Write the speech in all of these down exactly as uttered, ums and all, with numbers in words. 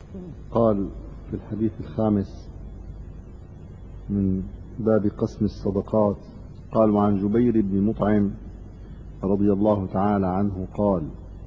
قال في الحديث الخامس من باب قسم الصدقات، قال: وعن جبير بن مطعم رضي الله تعالى عنه قال: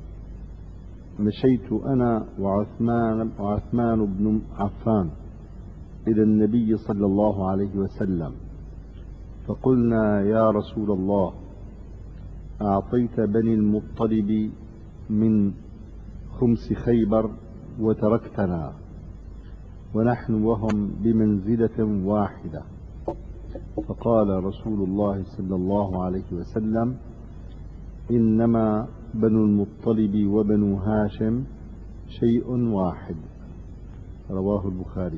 مشيت أنا وعثمان, وعثمان بن عفان إلى النبي صلى الله عليه وسلم، فقلنا: يا رسول الله، أعطيت بني المطلب من خمس خيبر وتركتنا ونحن وهم بمنزلة واحدة. فقال رسول الله صلى الله عليه وسلم: إنما بنو المطلب وبنو هاشم شيء واحد. رواه البخاري.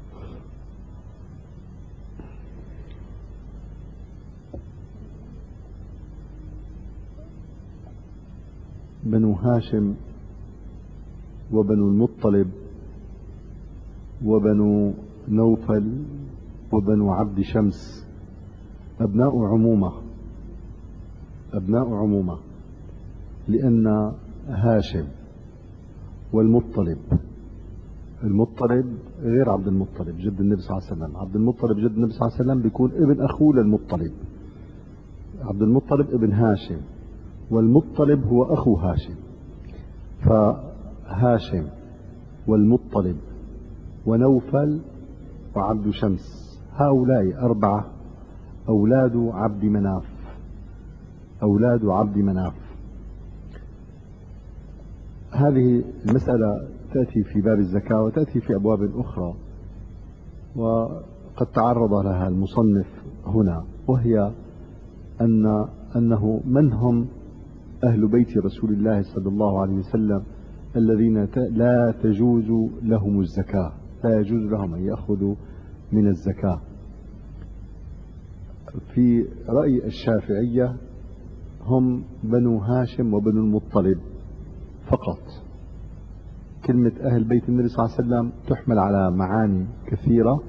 بنو هاشم وبنو المطلب وبنو نوفل وبنو عبد شمس أبناء عمومة أبناء عمومة لأن هاشم والمطلب، المطلب غير عبد المطلب جد النبي صلى الله عليه وسلم. عبد المطلب جد النبي صلى الله عليه وسلم بيكون ابن أخوه للمطلب. عبد المطلب ابن هاشم، والمطلب هو أخو هاشم. فهاشم والمطلب ونوفل وعبد شمس، هؤلاء أربعة أولاد عبد مناف أولاد عبد مناف. هذه المسألة تأتي في باب الزكاة وتأتي في أبواب أخرى، وقد تعرض لها المصنف هنا، وهي أن أنه من هم أهل بيت رسول الله صلى الله عليه وسلم الذين لا تجوز لهم الزكاة، لا يجوز لهم أن يأخذوا من الزكاة. في رأي الشافعية هم بنو هاشم وبنو المطلب فقط. كلمة أهل بيت النبي صلى الله عليه وسلم تحمل على معاني كثيرة،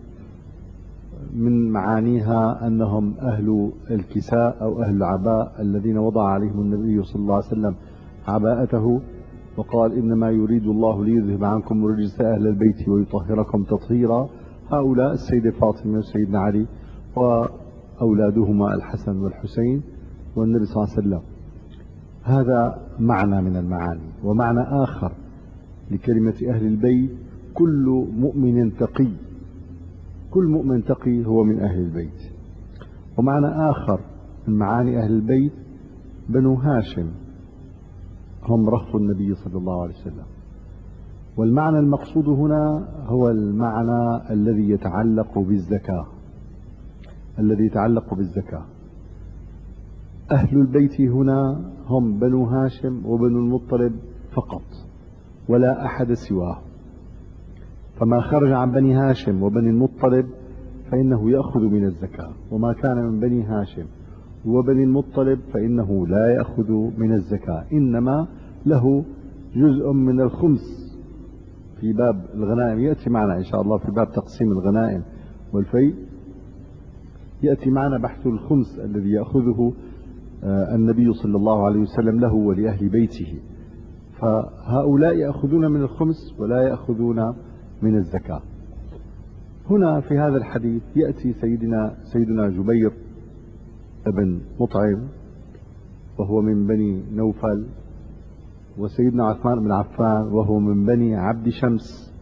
من معانيها أنهم أهل الكساء أو أهل العباء الذين وضع عليهم النبي صلى الله عليه وسلم عباءته وقال: إنما يريد الله ليذهب عنكم الرجس أهل البيت ويطهركم تطهيرا. هؤلاء السيدة فاطمة وسيدنا علي وأولادهما الحسن والحسين والنبي صلى الله عليه وسلم. هذا معنى من المعاني. ومعنى آخر لكلمة أهل البيت: كل مؤمن تقي، كل مؤمن تقي هو من أهل البيت. ومعنى آخر من معاني أهل البيت: بنو هاشم هم رهط النبي صلى الله عليه وسلم. والمعنى المقصود هنا هو المعنى الذي يتعلق بالزكاة الذي يتعلق بالزكاة. أهل البيت هنا هم بنو هاشم وبنو المطلب فقط، ولا أحد سواه. فما خرج عن بني هاشم وبني المطلب فإنه يأخذ من الزكاة، وما كان من بني هاشم وبني المطلب فإنه لا يأخذ من الزكاة، إنما له جزء من الخمس. في باب الغنائم يأتي معنا إن شاء الله، في باب تقسيم الغنائم والفيء يأتي معنا بحث الخمس الذي يأخذه النبي صلى الله عليه وسلم له ولأهل بيته. فهؤلاء يأخذون من الخمس ولا يأخذون من الزكاة. هنا في هذا الحديث يأتي سيدنا سيدنا جبير بن مطعم وهو من بني نوفل، وسيدنا عثمان بن عفان وهو من بني عبد شمس،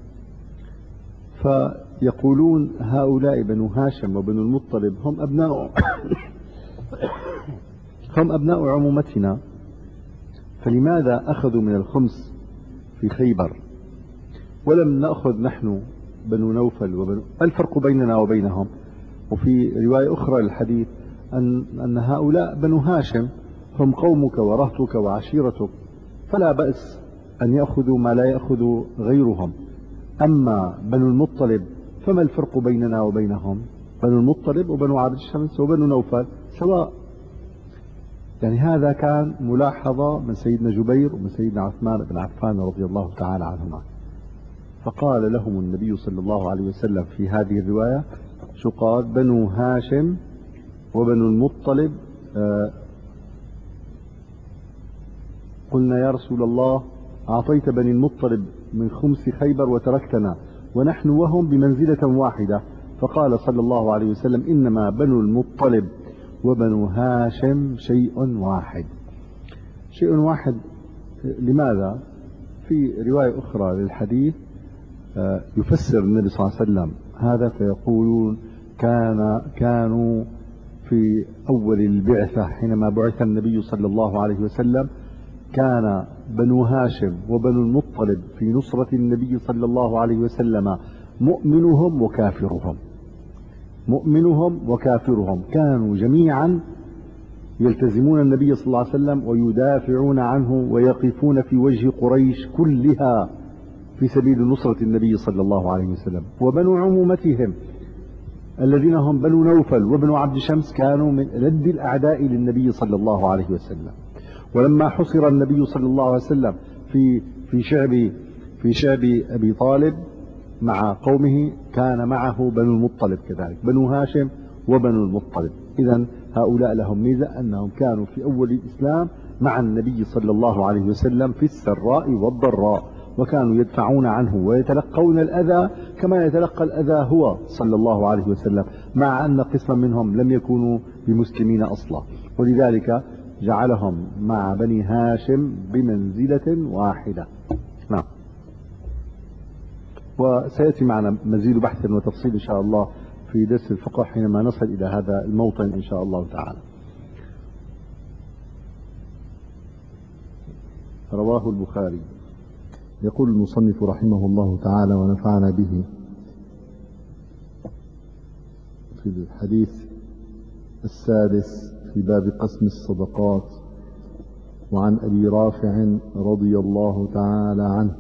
فيقولون: هؤلاء بنو هاشم وبنو المطلب هم أبناء هم أبناء عمومتنا، فلماذا أخذوا من الخمس في خيبر ولم نأخذ نحن بنو نوفل وبنو؟ الفرق بيننا وبينهم. وفي رواية أخرى للحديث أن, أن هؤلاء بنو هاشم هم قومك ورهتك وعشيرتك، فلا بأس أن يأخذوا ما لا يأخذ غيرهم. أما بنو المطلب فما الفرق بيننا وبينهم؟ بنو المطلب وبنو عبد الشمس وبنو نوفل سواء. يعني هذا كان ملاحظة من سيدنا جبير ومن سيدنا عثمان بن عفان رضي الله تعالى عنهما. فقال لهم النبي صلى الله عليه وسلم في هذه الرواية: شو قال؟ بنو هاشم وبنو المطلب. آه قلنا: يا رسول الله، أعطيت بني المطلب من خمس خيبر وتركتنا ونحن وهم بمنزلة واحدة. فقال صلى الله عليه وسلم إنما بنو المطلب وبنو هاشم شيء واحد. شيء واحد لماذا؟ في رواية أخرى للحديث يفسر النبي صلى الله عليه وسلم هذا فيقولون كان كانوا في أول البعثة حينما بعث النبي صلى الله عليه وسلم كان بنو هاشم وبنو المطلب في نصرة النبي صلى الله عليه وسلم مؤمنهم وكافرهم مؤمنهم وكافرهم كانوا جميعا يلتزمون النبي صلى الله عليه وسلم ويدافعون عنه ويقفون في وجه قريش كلها في سبيل نصرة النبي صلى الله عليه وسلم. وبنو عمومتهم الذين هم بنو نوفل وبنو عبد شمس كانوا من ألد الأعداء للنبي صلى الله عليه وسلم. ولما حصر النبي صلى الله عليه وسلم في في شعب في شعب أبي طالب مع قومه كان معه بنو المطلب كذلك بنو هاشم وبنو المطلب. إذن هؤلاء لهم ميزة أنهم كانوا في أول الإسلام مع النبي صلى الله عليه وسلم في السراء والضراء وكانوا يدفعون عنه ويتلقون الأذى كما يتلقى الأذى هو صلى الله عليه وسلم، مع أن قسما منهم لم يكونوا بمسلمين أصلا، ولذلك جعلهم مع بني هاشم بمنزلة واحدة. نعم. وسيأتي معنا مزيد بحث وتفصيل إن شاء الله في درس الفقه حينما نصل إلى هذا الموطن إن شاء الله تعالى. رواه البخاري. يقول المصنف رحمه الله تعالى ونفعنا به في الحديث السادس في باب قسم الصدقات. وعن أبي رافع رضي الله تعالى عنه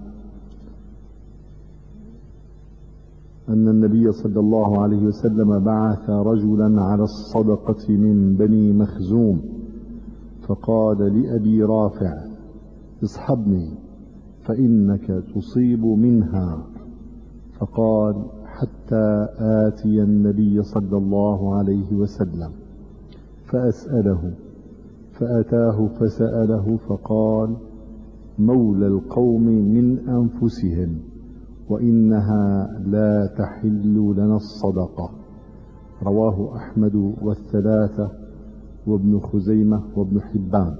أن النبي صلى الله عليه وسلم بعث رجلا على الصدقة من بني مخزوم فقال لأبي رافع اصحبني فإنك تصيب منها، فقال حتى آتي النبي صلى الله عليه وسلم فأسأله، فأتاه فسأله فقال مولى القوم من أنفسهم وإنها لا تحل لنا الصدقة. رواه أحمد والثلاثة وابن خزيمة وابن حبان.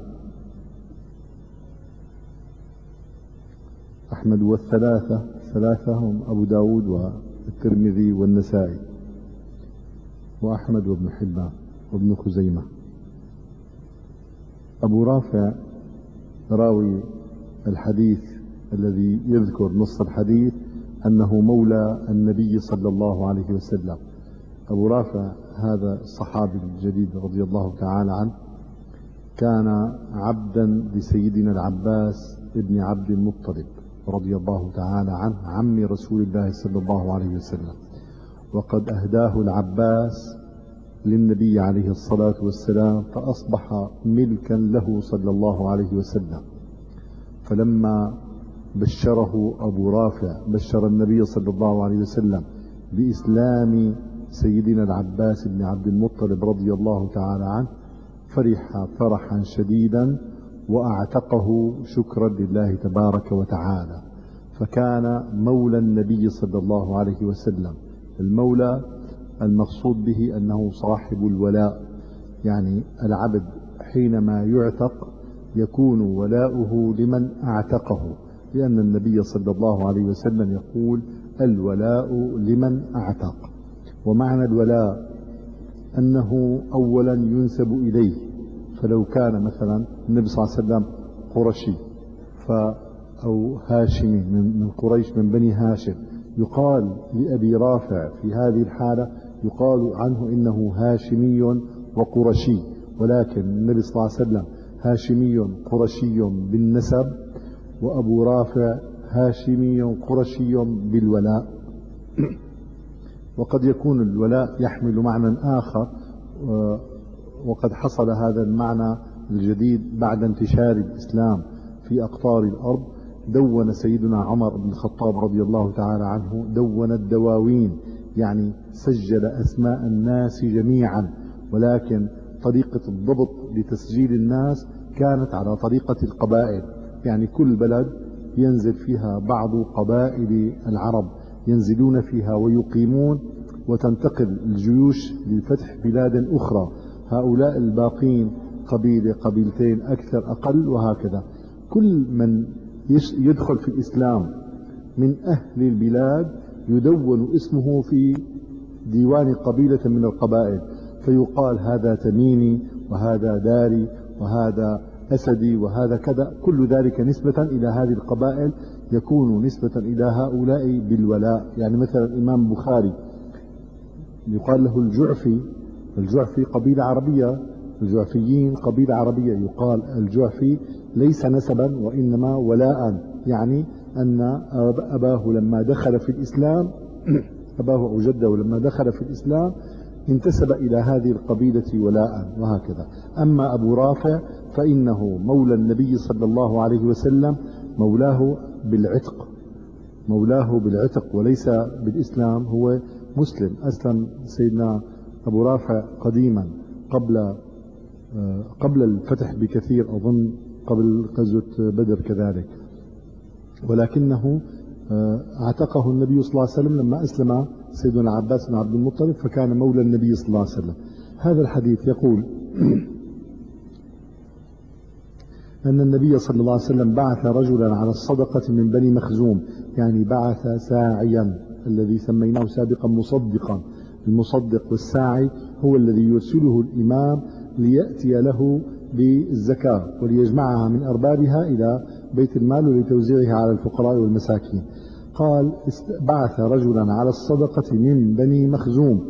أحمد والثلاثة ثلاثة هم أبو داود والترمذي والنسائي، وأحمد وابن حبان وابن خزيمة. أبو رافع راوي الحديث الذي يذكر نص الحديث أنه مولى النبي صلى الله عليه وسلم. أبو رافع هذا الصحابي الجليل رضي الله تعالى عنه كان عبدا لسيدنا العباس ابن عبد المطلب رضي الله تعالى عنه عم رسول الله صلى الله عليه وسلم، وقد أهداه العباس للنبي عليه الصلاة والسلام فأصبح ملكا له صلى الله عليه وسلم. فلما بشره أبو رافع بشر النبي صلى الله عليه وسلم بإسلام سيدنا العباس بن عبد المطلب رضي الله تعالى عنه فرح فرحا شديدا وأعتقه شكرا لله تبارك وتعالى، فكان مولى النبي صلى الله عليه وسلم. المولى المقصود به أنه صاحب الولاء، يعني العبد حينما يعتق يكون ولاؤه لمن أعتقه، لأن النبي صلى الله عليه وسلم يقول الولاء لمن أعتق. ومعنى الولاء أنه أولا ينسب إليه، فلو كان مثلا النبي صلى الله عليه وسلم قرشي ف أو هاشمي من قريش من بني هاشم، يقال لأبي رافع في هذه الحالة يقال عنه إنه هاشمي وقرشي، ولكن النبي صلى الله عليه وسلم هاشمي قرشي بالنسب، وأبو رافع هاشمي قرشي بالولاء. وقد يكون الولاء يحمل معنى آخر، وقد حصل هذا المعنى الجديد بعد انتشار الإسلام في أقطار الأرض. دون سيدنا عمر بن الخطاب رضي الله تعالى عنه دون الدواوين، يعني سجل أسماء الناس جميعا، ولكن طريقة الضبط لتسجيل الناس كانت على طريقة القبائل، يعني كل بلد ينزل فيها بعض قبائل العرب، ينزلون فيها ويقيمون، وتنتقل الجيوش لفتح بلاد أخرى، هؤلاء الباقين قبيلة قبيلتين أكثر أقل وهكذا. كل من يدخل في الإسلام من أهل البلاد يدون اسمه في ديوان قبيلة من القبائل، فيقال هذا تميمي وهذا داري وهذا أسدي وهذا كذا، كل ذلك نسبة إلى هذه القبائل، يكون نسبة إلى هؤلاء بالولاء. يعني مثلا الإمام البخاري يقال له الجعفي، الجعفي قبيلة عربية، الجعفيين قبيلة عربية، يقال الجعفي ليس نسبا وإنما ولاء، يعني أن أباه لما دخل في الإسلام أباه أو جده لما دخل في الإسلام انتسب إلى هذه القبيلة ولاء وهكذا. أما أبو رافع فإنه مولى النبي صلى الله عليه وسلم، مولاه بالعتق، مولاه بالعتق وليس بالإسلام، هو مسلم. أسلم سيدنا أبو رافع قديما قبل قبل الفتح بكثير، أظن قبل غزوة بدر كذلك، ولكنه اعتقه النبي صلى الله عليه وسلم لما أسلم سيدنا العباس بن عبد المطلب، فكان مولى النبي صلى الله عليه وسلم. هذا الحديث يقول أن النبي صلى الله عليه وسلم بعث رجلا على الصدقة من بني مخزوم، يعني بعث ساعيا الذي سميناه سابقا مصدقا. المصدق والساعي هو الذي يرسله الإمام ليأتي له بالزكاة وليجمعها من أربابها إلى بيت المال ولتوزيعها على الفقراء والمساكين. قال بعث رجلا على الصدقة من بني مخزوم،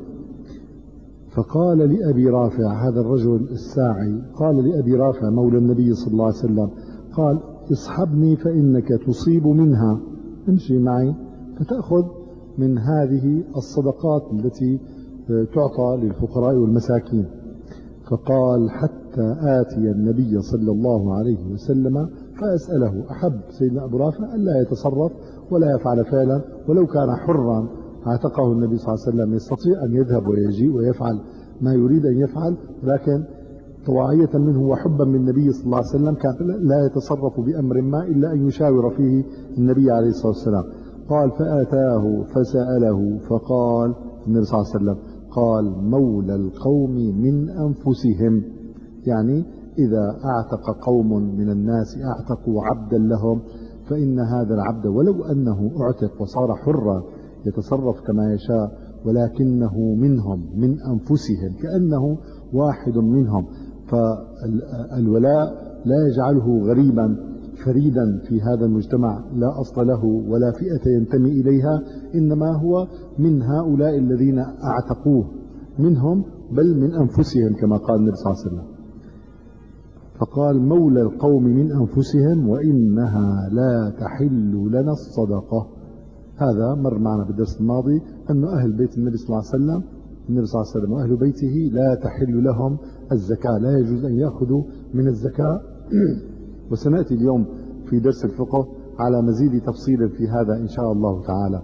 فقال لأبي رافع، هذا الرجل الساعي قال لأبي رافع مولى النبي صلى الله عليه وسلم، قال اصحبني فإنك تصيب منها، امشي معي فتأخذ من هذه الصدقات التي تعطى للفقراء والمساكين. فقال حتى آتي النبي صلى الله عليه وسلم فأسأله. أحب سيدنا أبو رافع ألا يتصرف ولا يفعل فعلا، ولو كان حرا اعتقه النبي صلى الله عليه وسلم يستطيع أن يذهب ويجيء ويفعل ما يريد أن يفعل، لكن طواعية منه وحبا من النبي صلى الله عليه وسلم كان لا يتصرف بأمر ما إلا أن يشاور فيه النبي عليه الصلاة والسلام. قال فأتاه فسأله فقال النبي صلى الله عليه وسلم قال مولى القوم من أنفسهم، يعني إذا اعتق قوم من الناس اعتقوا عبدا لهم، فإن هذا العبد ولو أنه اعتق وصار حرا يتصرف كما يشاء، ولكنه منهم من أنفسهم، كأنه واحد منهم. فالولاء لا يجعله غريبا فريدا في هذا المجتمع، لا أصل له ولا فئة ينتمي إليها، إنما هو من هؤلاء الذين اعتقوه منهم، بل من أنفسهم كما قال النبي صلى الله عليه وسلم. فقال مولى القوم من أنفسهم وإنها لا تحل لنا الصدقة. هذا مر معنا بالدرس الماضي أن أهل بيت النبي صلى الله عليه وسلم النبي صلى الله عليه وسلم وأهل بيته لا تحل لهم الزكاة، لا يجوز أن يأخذوا من الزكاة. وسنأتي اليوم في درس الفقه على مزيد تفصيل في هذا إن شاء الله تعالى.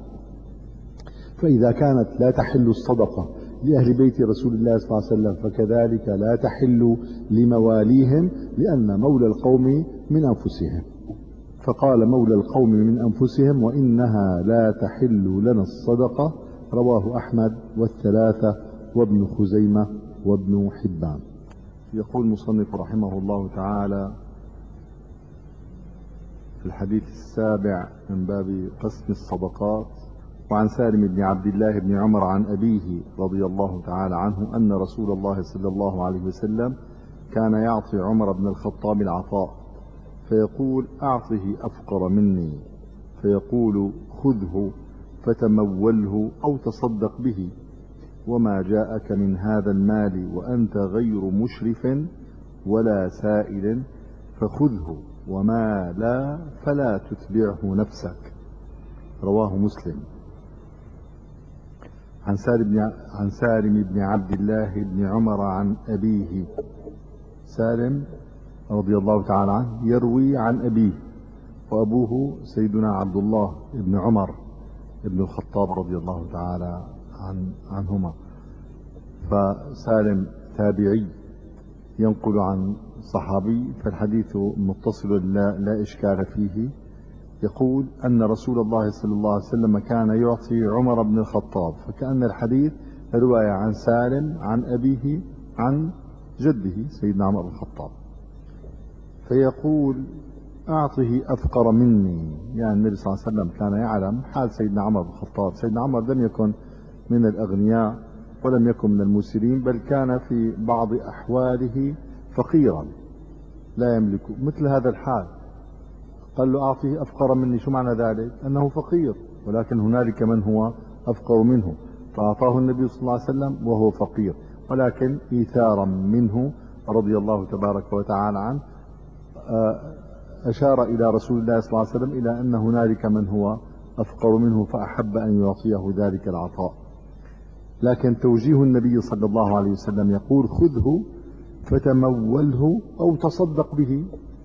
فإذا كانت لا تحل الصدقة لأهل بيت رسول الله صلى الله عليه وسلم، فكذلك لا تحل لمواليهم، لأن مولى القوم من أنفسهم. فقال مولى القوم من أنفسهم وإنها لا تحل لنا الصدقة، رواه أحمد والثلاثة وابن خزيمة وابن حبان. يقول المصنف رحمه الله تعالى في الحديث السابع من باب قسم الصدقات: وعن سالم بن عبد الله بن عمر عن أبيه رضي الله تعالى عنه أن رسول الله صلى الله عليه وسلم كان يعطي عمر بن الخطاب العطاء، فيقول أعطه أفقر مني، فيقول خذه فتموله أو تصدق به، وما جاءك من هذا المال وأنت غير مشرف ولا سائل فخذه، وما لا فلا تتبعه نفسك. رواه مسلم. عن سالم بن عن سالم بن عبد الله بن عمر عن أبيه. سالم رضي الله تعالى عنه يروي عن أبيه، وأبوه سيدنا عبد الله بن عمر بن الخطاب رضي الله تعالى عن عنهما. فسالم تابعي ينقل عن صحابي، فالحديث متصل لا, لا إشكال فيه، يقول أن رسول الله صلى الله عليه وسلم كان يعطي عمر بن الخطاب، فكأن الحديث رواية عن سالم عن أبيه عن جده سيدنا عمر بن الخطاب، فيقول أعطه أفقر مني. يعني النبي صلى الله عليه وسلم كان يعلم حال سيدنا عمر بن الخطاب. سيدنا عمر لم يكن من الأغنياء ولم يكن من المسرين، بل كان في بعض أحواله فقيرا لا يملك مثل هذا الحال. قال له أعطه أفقر مني، شو معنى ذلك؟ أنه فقير، ولكن هنالك من هو أفقر منه، فأعطاه النبي صلى الله عليه وسلم وهو فقير، ولكن إيثارا منه رضي الله تبارك وتعالى عنه أشار إلى رسول الله صلى الله عليه وسلم إلى أن هنالك من هو أفقر منه، فأحب أن يعطيه ذلك العطاء. لكن توجيه النبي صلى الله عليه وسلم يقول خذه فتموله أو تصدق به.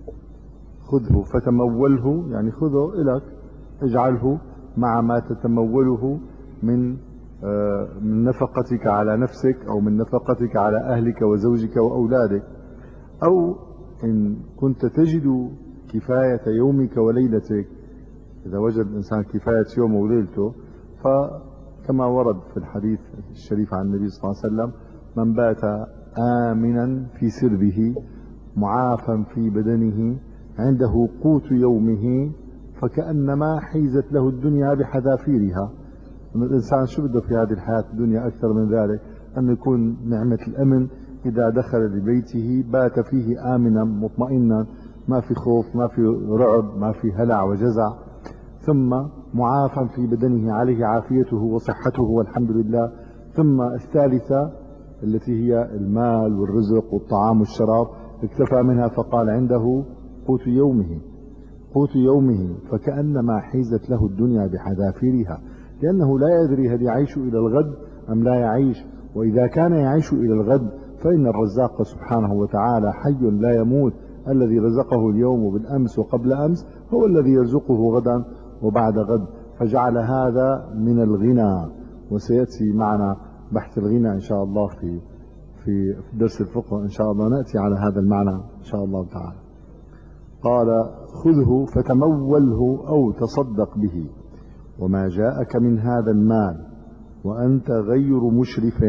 خذه فتموله يعني خذه إلك، اجعله مع ما تتموله من من نفقتك على نفسك أو من نفقتك على أهلك وزوجك وأولادك، أو إن كنت تجد كفاية يومك وليلتك. إذا وجد الإنسان كفاية يومه وليلته، فكما ورد في الحديث الشريف عن النبي صلى الله عليه وسلم من بات آمنا في سربه معافا في بدنه عنده قوت يومه فكأنما حيزت له الدنيا بحذافيرها. الإنسان شو بده في هذه الحياة الدنيا أكثر من ذلك؟ أن يكون نعمة الأمن إذا دخل لبيته بات فيه آمنا مطمئنا، ما في خوف، ما في رعب، ما في هلع وجزع، ثم معافا في بدنه عليه عافيته وصحته والحمد لله. ثم الثالثة التي هي المال والرزق والطعام والشراب اكتفى منها، فقال عنده قوت يومه. قوت يومه فكأنما حيزت له الدنيا بحذافيرها، لأنه لا يدري هل يعيش إلى الغد أم لا يعيش. وإذا كان يعيش إلى الغد فإن الرزاق سبحانه وتعالى حي لا يموت، الذي رزقه اليوم وبالأمس وقبل أمس هو الذي يرزقه غدا وبعد غد، فجعل هذا من الغنى. وسيأتي معنا بحث الغنى إن شاء الله في في درس الفقه، إن شاء الله نأتي على هذا المعنى إن شاء الله تعالى. قال خذه فتموله أو تصدق به، وما جاءك من هذا المال وأنت غير مشرف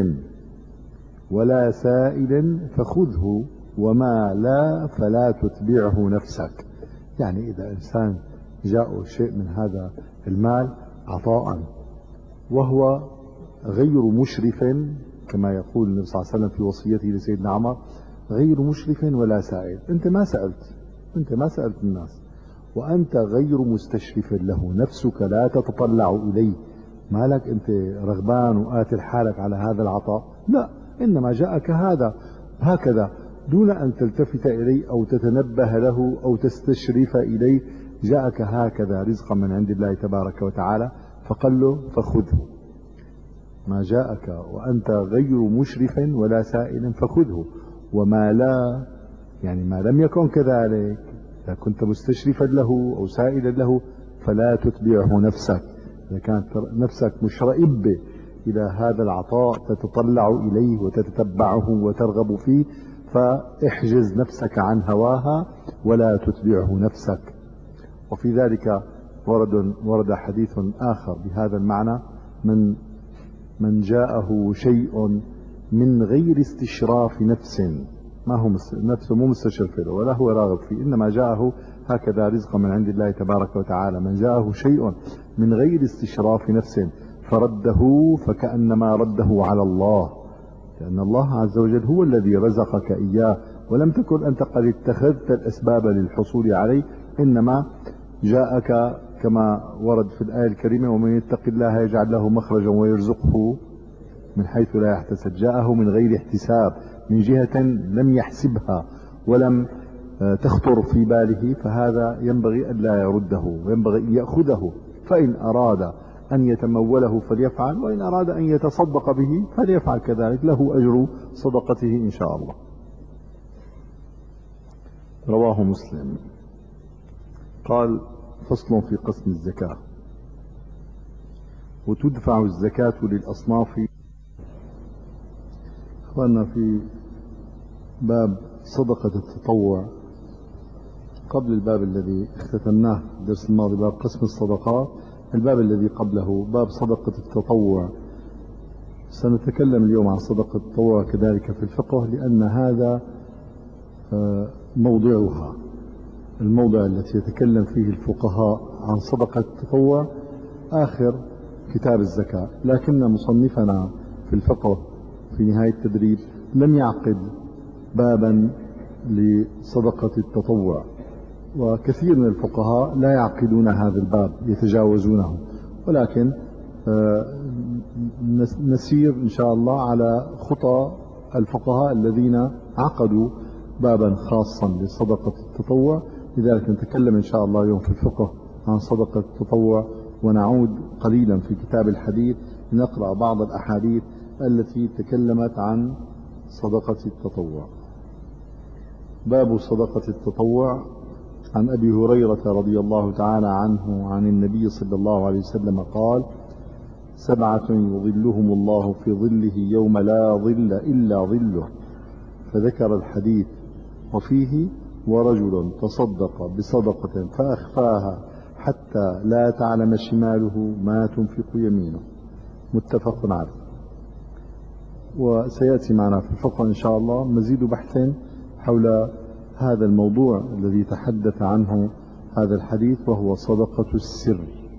ولا سائل فخذه، وما لا فلا تتبعه نفسك. يعني إذا إنسان جاءه شيء من هذا المال عطاء وهو غير مشرف، كما يقول النبي صلى الله عليه وسلم في وصيته لسيدنا عمر غير مشرف ولا سائل، أنت ما سألت، أنت ما سألت الناس، وأنت غير مستشرف له، نفسك لا تتطلع إليه، مالك أنت رغبان وآتي حالك على هذا العطاء، لا، إنما جاءك هذا هكذا دون أن تلتفت إليه أو تتنبه له أو تستشرف إليه، جاءك هكذا رزقا من عند الله تبارك وتعالى، فقال له فخذه. ما جاءك وأنت غير مشرف ولا سائل فخذه، وما لا يعني ما لم يكن كذلك، إذا كنت مستشرفا له أو سائلا له فلا تتبعه نفسك. إذا كانت نفسك مشرئبة إلى هذا العطاء تتطلع إليه وتتتبعه وترغب فيه، فاحجز نفسك عن هواها ولا تتبعه نفسك. وفي ذلك ورد, ورد حديث آخر بهذا المعنى: من من جاءه شيء من غير استشراف نفس، ما هو نفسه مو مستشرف له ولا هو راغب فيه، إنما جاءه هكذا رزقا من عند الله تبارك وتعالى. من جاءه شيء من غير استشراف نفس فرده فكأنما رده على الله، لأن الله عز وجل هو الذي رزقك إياه، ولم تكن أنت قد اتخذت الأسباب للحصول عليه، إنما جاءك كما ورد في الآية الكريمة: ومن يتق الله يجعل له مخرجا ويرزقه من حيث لا يحتسب. جاءه من غير احتساب، من جهة لم يحسبها ولم تخطر في باله، فهذا ينبغي أن لا يرده وينبغي أن يأخذه، فإن أراد أن يتموله فليفعل، وإن أراد أن يتصدق به فليفعل كذلك، له أجر صدقته إن شاء الله. رواه مسلم. قال: فصل في قسم الزكاة. وتدفع الزكاة للأصناف. أخوانا، في باب صدقة التطوع قبل الباب الذي اختتمناه في الدرس الماضي باب قسم الصدقات، الباب الذي قبله باب صدقة التطوع. سنتكلم اليوم عن صدقة التطوع كذلك في الفقه، لأن هذا موضوعها، الموضع التي يتكلم فيه الفقهاء عن صدقة التطوع آخر كتاب الزكاة، لكن مصنفنا في الفقه في نهاية التدريب لم يعقد بابا لصدقة التطوع، وكثير من الفقهاء لا يعقدون هذا الباب، يتجاوزونه، ولكن نسير إن شاء الله على خطى الفقهاء الذين عقدوا بابا خاصا لصدقة التطوع. لذلك نتكلم إن شاء الله اليوم في الفقه عن صدقة التطوع، ونعود قليلا في كتاب الحديث لنقرأ بعض الأحاديث التي تكلمت عن صدقة التطوع. باب صدقة التطوع. عن أبي هريرة رضي الله تعالى عنه عن النبي صلى الله عليه وسلم قال: سبعة يظلهم الله في ظله يوم لا ظل إلا ظله، فذكر الحديث وفيه: ورجل تصدق بصدقة فأخفاها حتى لا تعلم شماله ما تنفق يمينه، متفق عليه. وسيأتي معنا في الفقه إن شاء الله مزيد بحث حول هذا الموضوع الذي تحدث عنه هذا الحديث، وهو صدقة السر.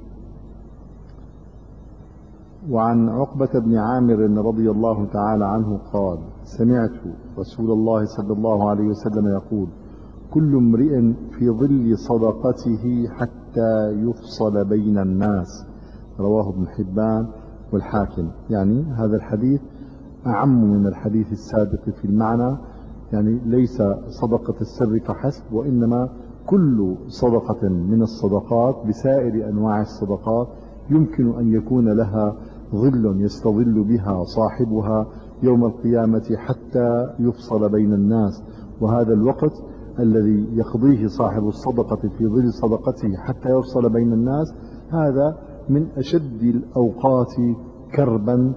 وعن عقبة بن عامر رضي الله تعالى عنه قال: سمعت رسول الله صلى الله عليه وسلم يقول: كل امرئ في ظل صدقته حتى يفصل بين الناس، رواه ابن حبان والحاكم. يعني هذا الحديث أعم من الحديث السابق في المعنى، يعني ليس صدقة السر فحسب، وإنما كل صدقة من الصدقات بسائر أنواع الصدقات يمكن أن يكون لها ظل يستظل بها صاحبها يوم القيامة حتى يفصل بين الناس. وهذا الوقت الذي يقضيه صاحب الصدقة في ظل صدقته حتى يفصل بين الناس، هذا من أشد الأوقات كربا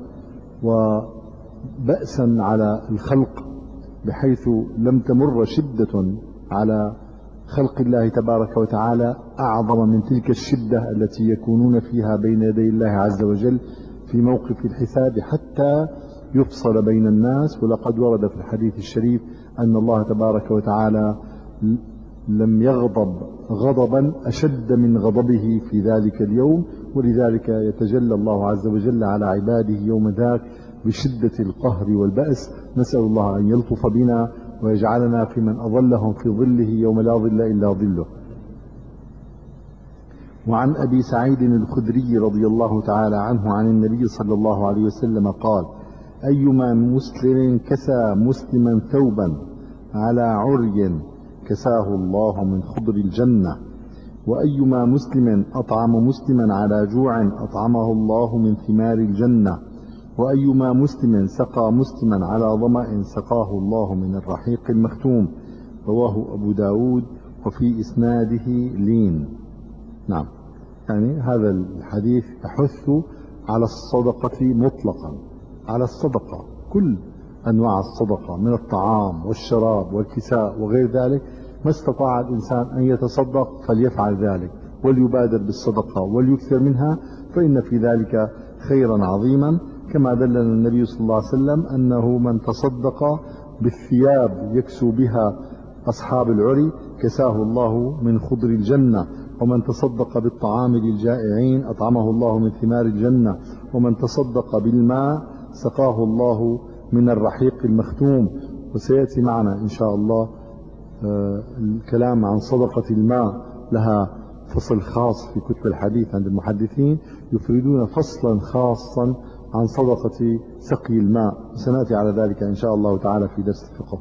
وبأسا على الخلق، بحيث لم تمر شدة على خلق الله تبارك وتعالى أعظم من تلك الشدة التي يكونون فيها بين يدي الله عز وجل في موقف الحساب حتى يفصل بين الناس. ولقد ورد في الحديث الشريف أن الله تبارك وتعالى لم يغضب غضبا أشد من غضبه في ذلك اليوم، ولذلك يتجلى الله عز وجل على عباده يوم ذاك بشدة القهر والبأس. نسأل الله أن يلطف بنا ويجعلنا في من أظلهم في ظله يوم لا ظل إلا ظله. وعن أبي سعيد الخدري رضي الله تعالى عنه عن النبي صلى الله عليه وسلم قال: أيما مسلم كسى مسلما ثوبا على عري كساه الله من خضر الجنة، وأيما مسلم أطعم مسلما على جوع أطعمه الله من ثمار الجنة، وأيما مسلم سقى مسلما على ظمأ سقاه الله من الرحيق المختوم، رواه أبو داود وفي إسناده لين. نعم، يعني هذا الحديث يحث على الصدقة مطلقا، على الصدقة كل أنواع الصدقة من الطعام والشراب والكساء وغير ذلك. ما استطاع الإنسان أن يتصدق فليفعل ذلك، وليبادر بالصدقة وليكثر منها، فإن في ذلك خيرا عظيما، كما دلنا النبي صلى الله عليه وسلم أنه من تصدق بالثياب يكسو بها أصحاب العري كساه الله من خضر الجنة، ومن تصدق بالطعام للجائعين أطعمه الله من ثمار الجنة، ومن تصدق بالماء سقاه الله من الرحيق المختوم. وسيأتي معنا إن شاء الله الكلام عن صدقة الماء، لها فصل خاص في كتب الحديث عند المحدثين، يفردون فصلا خاصا عن صدقة سقي الماء، سنأتي على ذلك إن شاء الله تعالى في درس الفقه.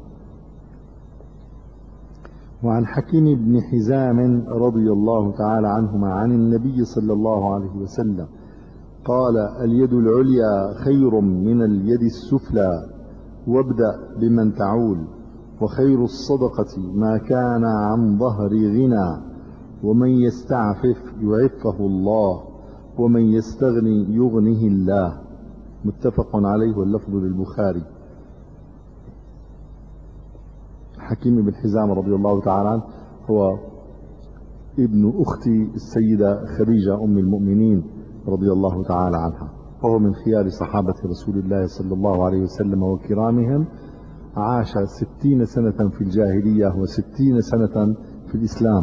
وعن حكيم بن حزام رضي الله تعالى عنهما عن النبي صلى الله عليه وسلم قال: اليد العليا خير من اليد السفلى، وابدأ بمن تعول، وخير الصدقة ما كان عن ظهر غنى، ومن يستعفف يعفه الله، ومن يستغني يغنه الله، متفق عليه واللفظ للبخاري. حكيم بن حزام رضي الله تعالى عنه هو ابن أخت السيدة خديجة أم المؤمنين رضي الله تعالى عنها، وهو من خيار صحابة رسول الله صلى الله عليه وسلم وكرامهم. عاش ستين سنة في الجاهلية وستين سنة في الإسلام.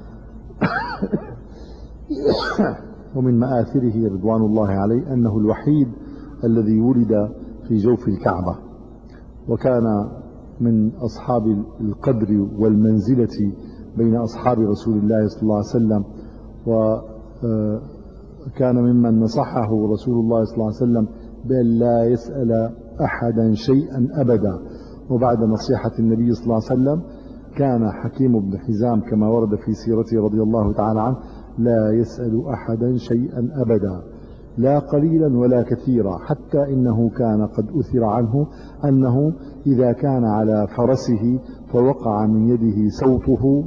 ومن مآثره رضوان الله عليه أنه الوحيد الذي ولد في جوف الكعبة، وكان من أصحاب القدر والمنزلة بين أصحاب رسول الله صلى الله عليه وسلم، وكان ممن نصحه رسول الله صلى الله عليه وسلم بأن لا يسأل أحدا شيئا أبدا. وبعد نصيحة النبي صلى الله عليه وسلم كان حكيم بن حزام كما ورد في سيرته رضي الله تعالى عنه لا يسأل أحدا شيئا أبدا، لا قليلا ولا كثيرا، حتى إنه كان قد أثر عنه أنه إذا كان على فرسه فوقع من يده سوطه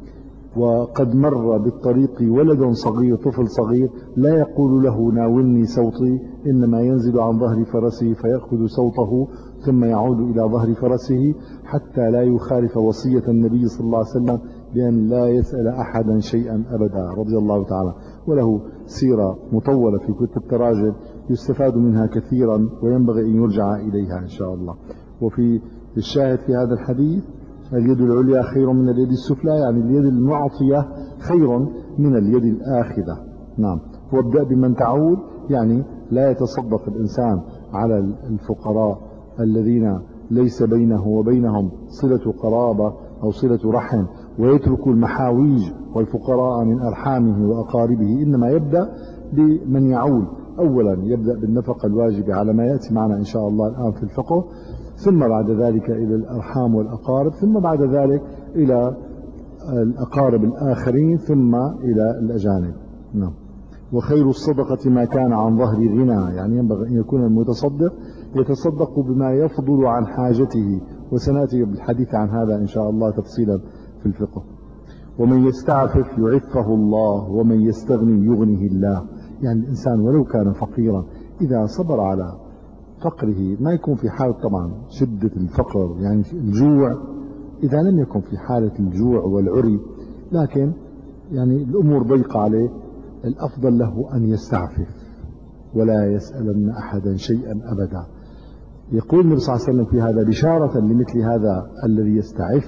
وقد مر بالطريق ولد صغير طفل صغير لا يقول له ناولني سوطي، إنما ينزل عن ظهر فرسه فيأخذ سوطه ثم يعود إلى ظهر فرسه حتى لا يخالف وصية النبي صلى الله عليه وسلم بأن لا يسأل أحدا شيئا أبدا رضي الله تعالى. وله سيرة مطولة في كتب التراجم يستفاد منها كثيرا وينبغي أن يرجع إليها إن شاء الله. وفي الشاهد في هذا الحديث اليد العليا خير من اليد السفلى، يعني اليد المعطية خير من اليد الآخذة. نعم. وابدأ بمن تعود، يعني لا يتصدق الإنسان على الفقراء الذين ليس بينه وبينهم صلة قرابة أو صلة رحم ويترك المحاويج والفقراء من أرحامه وأقاربه، إنما يبدأ بمن يعول. أولا يبدأ بالنفقة الواجبة على ما يأتي معنا إن شاء الله الآن في الفقه، ثم بعد ذلك إلى الأرحام والأقارب، ثم بعد ذلك إلى الأقارب الآخرين، ثم إلى الأجانب. نعم. وخير الصدقة ما كان عن ظهر غنى، يعني ينبغي أن يكون المتصدق يتصدق بما يفضل عن حاجته، وسنأتي بالحديث عن هذا إن شاء الله تفصيلا في الفقه. ومن يستعفف يعفه الله ومن يستغني يغنه الله، يعني الإنسان ولو كان فقيرا إذا صبر على فقره ما يكون في حالة طبعا شدة الفقر يعني الجوع، إذا لم يكن في حالة الجوع والعري لكن يعني الأمور ضيقة عليه، الأفضل له أن يستعفف ولا يسألن أحدا شيئا أبدا. يقول النبي صلى الله عليه وسلم في هذا بشارة لمثل هذا الذي يستعف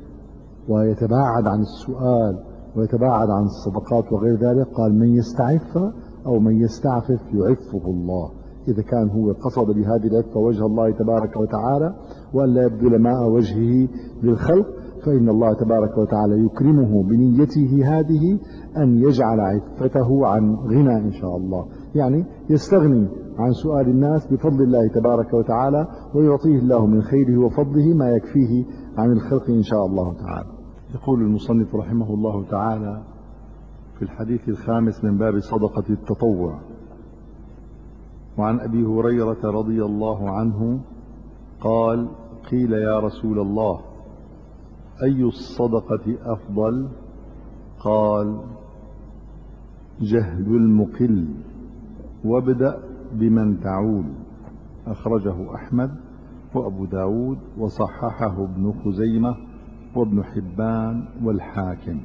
ويتباعد عن السؤال ويتباعد عن الصدقات وغير ذلك، قال من يستعف أو من يستعفف يعفه الله. إذا كان هو قصد بهذه العفة وجه الله تبارك وتعالى وأن لا يبذل ماء وجهه للخلق، فإن الله تبارك وتعالى يكرمه بنيته هذه أن يجعل عفته عن غنى إن شاء الله، يعني يستغني عن سؤال الناس بفضل الله تبارك وتعالى، ويعطيه الله من خيره وفضله ما يكفيه عن الخلق إن شاء الله تعالى. يقول المصنف رحمه الله تعالى في الحديث الخامس من باب صدقة التطوع: وعن أبي هريرة رضي الله عنه قال: قيل يا رسول الله أي الصدقة أفضل؟ قال: جهد المقل، وابدأ بمن تعول. أخرجه أحمد وأبو داود وصححه ابن خزيمة وابن حبان والحاكم.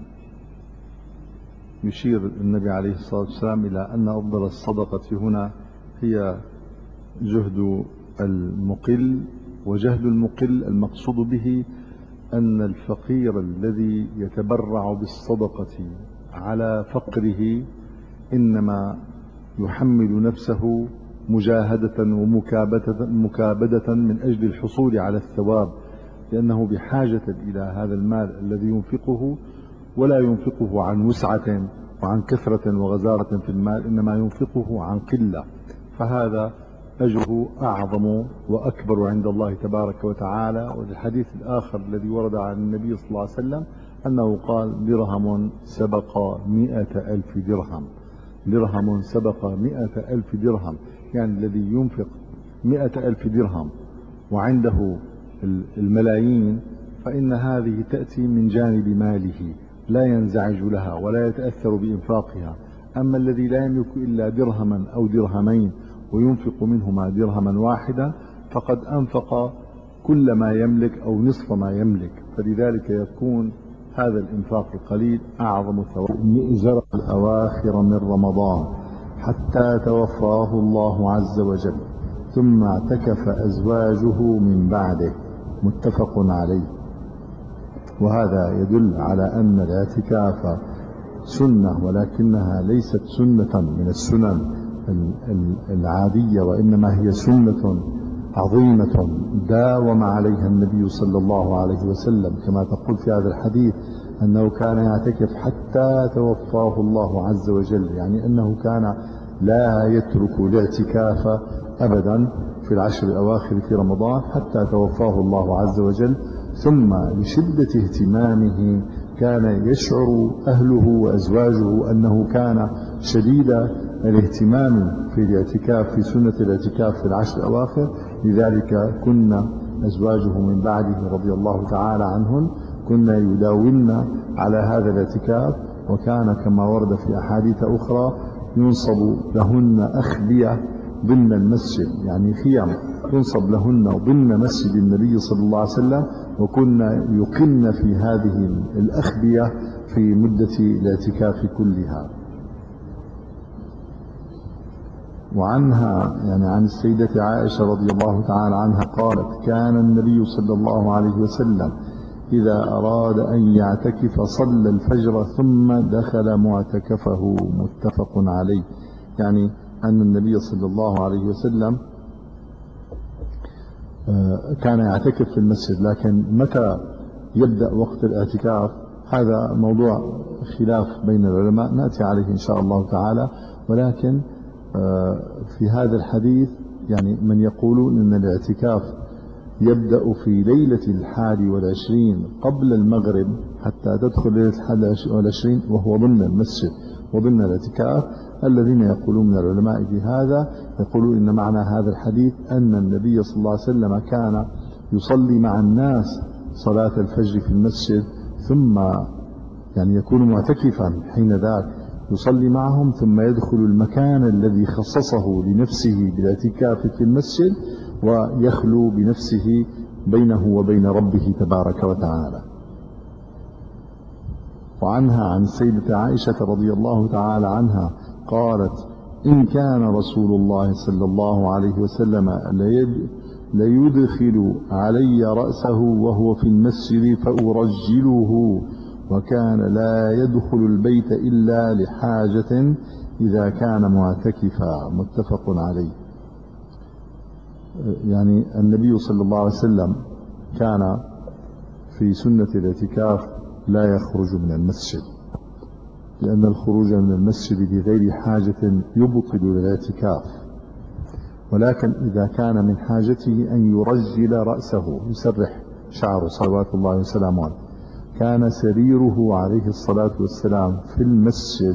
يشير النبي عليه الصلاة والسلام إلى أن أفضل الصدقة هنا هي جهد المقل. وجهد المقل المقصود به أن الفقير الذي يتبرع بالصدقة على فقره إنما يحمل نفسه مجاهدة ومكابدة مكابدة من أجل الحصول على الثواب، لأنه بحاجة إلى هذا المال الذي ينفقه، ولا ينفقه عن وسعة وعن كثرة وغزارة في المال، إنما ينفقه عن قلة، فهذا أجره أعظم وأكبر عند الله تبارك وتعالى. والحديث الآخر الذي ورد عن النبي صلى الله عليه وسلم أنه قال: درهم سبق مئة ألف درهم. درهم سبق مئة ألف درهم، يعني الذي ينفق مئة ألف درهم وعنده الملايين فإن هذه تأتي من جانب ماله لا ينزعج لها ولا يتأثر بإنفاقها. أما الذي لا يملك إلا درهما أو درهمين وينفق منهما درهما واحدا فقد أنفق كل ما يملك أو نصف ما يملك، فلذلك يكون هذا الإنفاق القليل أعظم ثواب مئزر الأواخر من رمضان حتى توفاه الله عز وجل، ثم اعتكف أزواجه من بعده، متفق عليه. وهذا يدل على أن الاعتكاف سنة، ولكنها ليست سنة من السنن العادية، وإنما هي سنة عظيمة داوم عليها النبي صلى الله عليه وسلم، كما تقول في هذا الحديث أنه كان يعتكف حتى توفاه الله عز وجل، يعني أنه كان لا يترك الاعتكاف أبدا في العشر الأواخر في رمضان حتى توفاه الله عز وجل. ثم لشدة اهتمامه كان يشعر أهله وأزواجه أنه كان شديد الاهتمام في الاعتكاف في سنة الاعتكاف في العشر الأواخر، لذلك كنا أزواجه من بعده رضي الله تعالى عنهن كنا يداومن على هذا الاعتكاف، وكان كما ورد في أحاديث أخرى ينصب لهن أخبية ضمن المسجد، يعني خيام تنصب لهن ضمن مسجد النبي صلى الله عليه وسلم، وكنا يقمن في هذه الأخبية في مدة الاعتكاف كلها. وعنها يعني عن السيدة عائشة رضي الله تعالى عنها قالت: كان النبي صلى الله عليه وسلم إذا أراد أن يعتكف صلى الفجر ثم دخل معتكفه، متفق عليه. يعني أن النبي صلى الله عليه وسلم كان يعتكف في المسجد، لكن متى يبدأ وقت الاعتكاف هذا موضوع خلاف بين العلماء نأتي عليه إن شاء الله تعالى. ولكن في هذا الحديث يعني من يقولون أن الاعتكاف يبدأ في ليلة الحادي والعشرين قبل المغرب حتى تدخل ليلة الحادي والعشرين وهو ضمن المسجد وضمن الاعتكاف. الذين يقولون من العلماء بهذا يقولون إن معنى هذا الحديث أن النبي صلى الله عليه وسلم كان يصلي مع الناس صلاة الفجر في المسجد، ثم يعني يكون معتكفا حين ذاك يصلي معهم، ثم يدخل المكان الذي خصصه لنفسه بالاعتكاف في المسجد ويخلو بنفسه بينه وبين ربه تبارك وتعالى. وعنها عن السيدة عائشة رضي الله تعالى عنها قالت: إن كان رسول الله صلى الله عليه وسلم ليدخل علي رأسه وهو في المسجد فأرجله، وكان لا يدخل البيت إلا لحاجة إذا كان معتكفا، متفق عليه. يعني النبي صلى الله عليه وسلم كان في سنة الاعتكاف لا يخرج من المسجد، لأن الخروج من المسجد لغير حاجة يبطل الاعتكاف، ولكن إذا كان من حاجته أن يرجل رأسه يسرح شعره صلوات الله وسلامه عليه، كان سريره عليه الصلاة والسلام في المسجد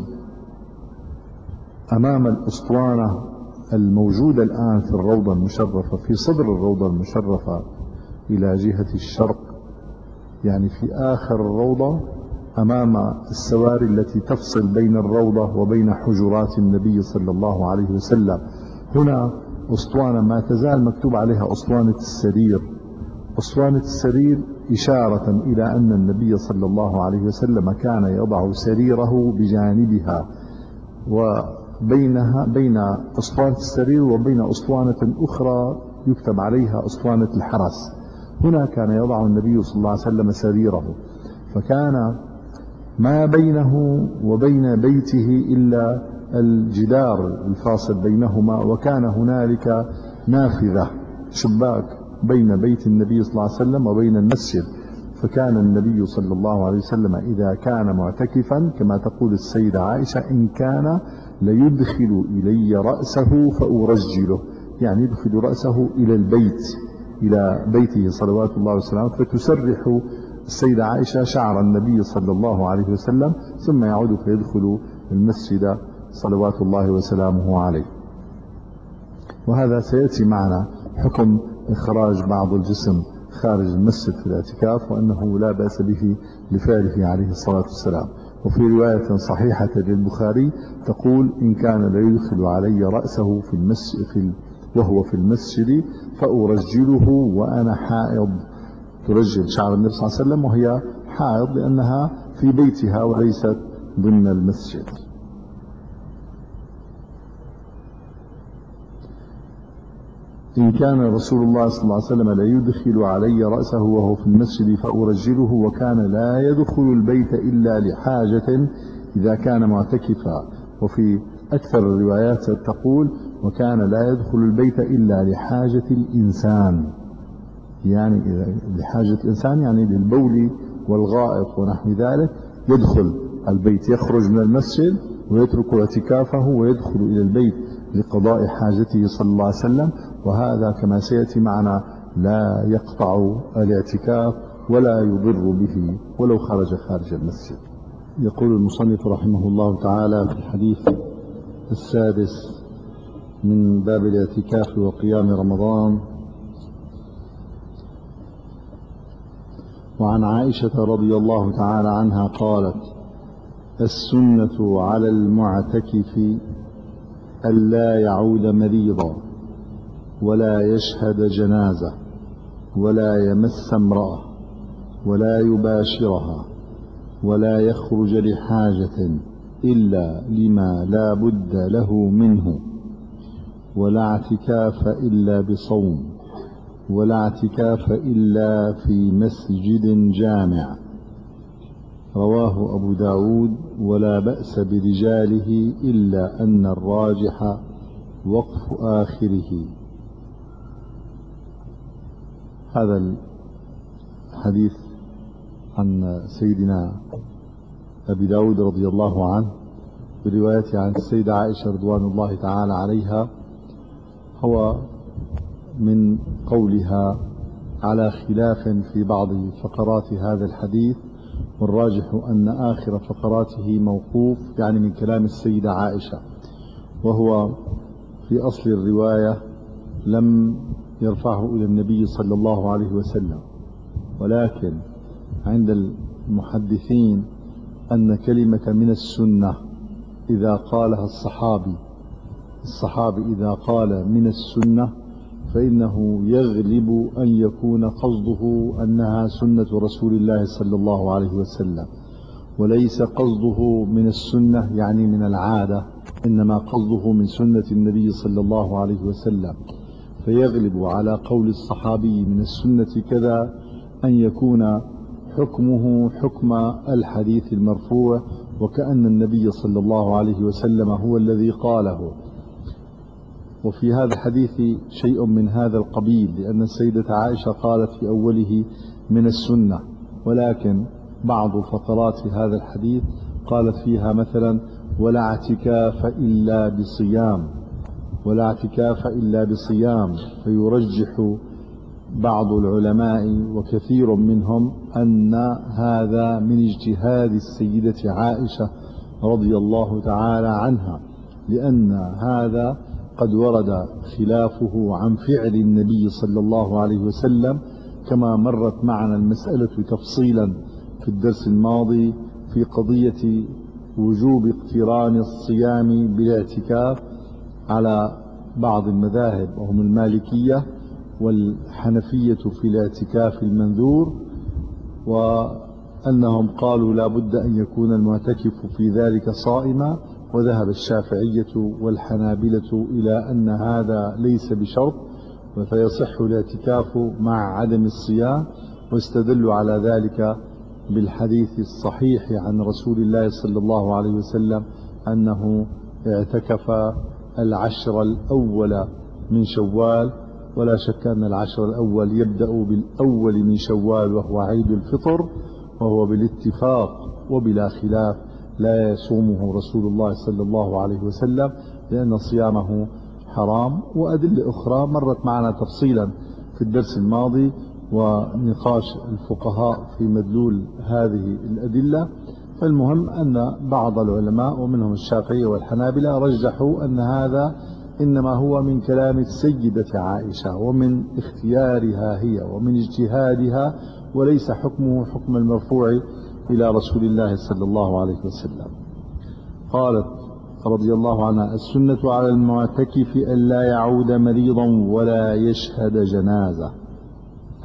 أمام الأسطوانة الموجودة الآن في الروضة المشرفة، في صدر الروضة المشرفة إلى جهة الشرق، يعني في آخر الروضة أمام السواري التي تفصل بين الروضة وبين حجرات النبي صلى الله عليه وسلم. هنا أسطوانة ما تزال مكتوب عليها أسطوانة السرير. أسطوانة السرير إشارة إلى أن النبي صلى الله عليه وسلم كان يضع سريره بجانبها، وبينها بين أسطوانة السرير وبين أسطوانة أخرى يكتب عليها أسطوانة الحرس. هنا كان يضع النبي صلى الله عليه وسلم سريره، فكان ما بينه وبين بيته إلا الجدار الفاصل بينهما، وكان هنالك نافذة شباك بين بيت النبي صلى الله عليه وسلم وبين المسجد. فكان النبي صلى الله عليه وسلم إذا كان معتكفا كما تقول السيدة عائشة: إن كان ليدخل إلي رأسه فأرجله، يعني يدخل رأسه إلى البيت إلى بيته صلوات الله وسلامه، فتسرح السيدة عائشة شعر النبي صلى الله عليه وسلم، ثم يعود فيدخل المسجد صلوات الله وسلامه عليه. وهذا سيأتي معنا حكم إخراج بعض الجسم خارج المسجد في الاعتكاف، وأنه لا بأس به لفعله عليه الصلاة والسلام. وفي رواية صحيحة للبخاري تقول: إن كان ليدخل علي رأسه في المسجد في وهو في المسجد فأرجله وأنا حائض، ترجل شعر النبي صلى الله عليه وسلم وهي حائض لأنها في بيتها وليست ضمن المسجد. إن كان رسول الله صلى الله عليه وسلم لا يدخل علي رأسه وهو في المسجد فأرجله، وكان لا يدخل البيت إلا لحاجة إذا كان معتكفا. وفي أكثر الروايات تقول وكان لا يدخل البيت إلا لحاجة الإنسان، يعني إذا لحاجة الإنسان يعني للبول والغائط ونحو ذلك يدخل البيت، يخرج من المسجد ويترك اعتكافه ويدخل إلى البيت لقضاء حاجته صلى الله عليه وسلم. وهذا كما سيأتي معنا لا يقطع الاعتكاف ولا يضر به ولو خرج خارج المسجد. يقول المصنف رحمه الله تعالى في الحديث السادس من باب الاعتكاف وقيام رمضان: وعن عائشة رضي الله تعالى عنها قالت: السنة على المعتكف ألا يعود مريضا ولا يشهد جنازة ولا يمس امرأة ولا يباشرها ولا يخرج لحاجة إلا لما لا بد له منه، ولا اعتكاف إلا بصوم، ولا اعتكاف إلا في مسجد جامع. رواه أبو داود، ولا بأس برجاله إلا أن الراجح وقف آخره. هذا الحديث عن سيدنا أبي داود رضي الله عنه برواية عن السيدة عائشة رضوان الله تعالى عليها هو من قولها على خلاف في بعض فقرات هذا الحديث، والراجح أن آخر فقراته موقوف، يعني من كلام السيدة عائشة، وهو في أصل الرواية لم يرفعه إلى النبي صلى الله عليه وسلم، ولكن عند المحدثين أن كلمة من السنة إذا قالها الصحابي الصحابي إذا قال من السنة فإنه يغلب أن يكون قصده أنها سنة رسول الله صلى الله عليه وسلم، وليس قصده من السنة يعني من العادة، إنما قصده من سنة النبي صلى الله عليه وسلم. فيغلب على قول الصحابي من السنة كذا أن يكون حكمه حكم الحديث المرفوع، وكأن النبي صلى الله عليه وسلم هو الذي قاله. وفي هذا الحديث شيء من هذا القبيل، لأن السيدة عائشة قالت في أوله من السنة، ولكن بعض فقرات هذا الحديث قالت فيها مثلا ولا اعتكاف إلا بصيام، ولا اعتكاف إلا بصيام، فيرجح بعض العلماء وكثير منهم أن هذا من اجتهاد السيدة عائشة رضي الله تعالى عنها، لأن هذا قد ورد خلافه عن فعل النبي صلى الله عليه وسلم، كما مرت معنا المسألة تفصيلا في الدرس الماضي في قضية وجوب اقتران الصيام بالاعتكاف على بعض المذاهب وهم المالكية والحنفية في الاعتكاف المنذور، وأنهم قالوا لا بد أن يكون المعتكف في ذلك صائما، وذهب الشافعية والحنابلة إلى أن هذا ليس بشرط، فيصح الاعتكاف مع عدم الصيام، واستدلوا على ذلك بالحديث الصحيح عن رسول الله صلى الله عليه وسلم أنه اعتكف العشر الأول من شوال، ولا شك أن العشر الأول يبدأ بالأول من شوال وهو عيد الفطر، وهو بالاتفاق وبلا خلاف لا يصومه رسول الله صلى الله عليه وسلم لأن صيامه حرام. وأدلة أخرى مرت معنا تفصيلا في الدرس الماضي، ونقاش الفقهاء في مدلول هذه الأدلة. فالمهم أن بعض العلماء ومنهم الشافعية والحنابلة رجحوا أن هذا إنما هو من كلام السيدة عائشة ومن اختيارها هي ومن اجتهادها، وليس حكمه حكم المرفوع إلى رسول الله صلى الله عليه وسلم. قالت رضي الله عنها: السنة على المعتكف ألا يعود مريضا ولا يشهد جنازة.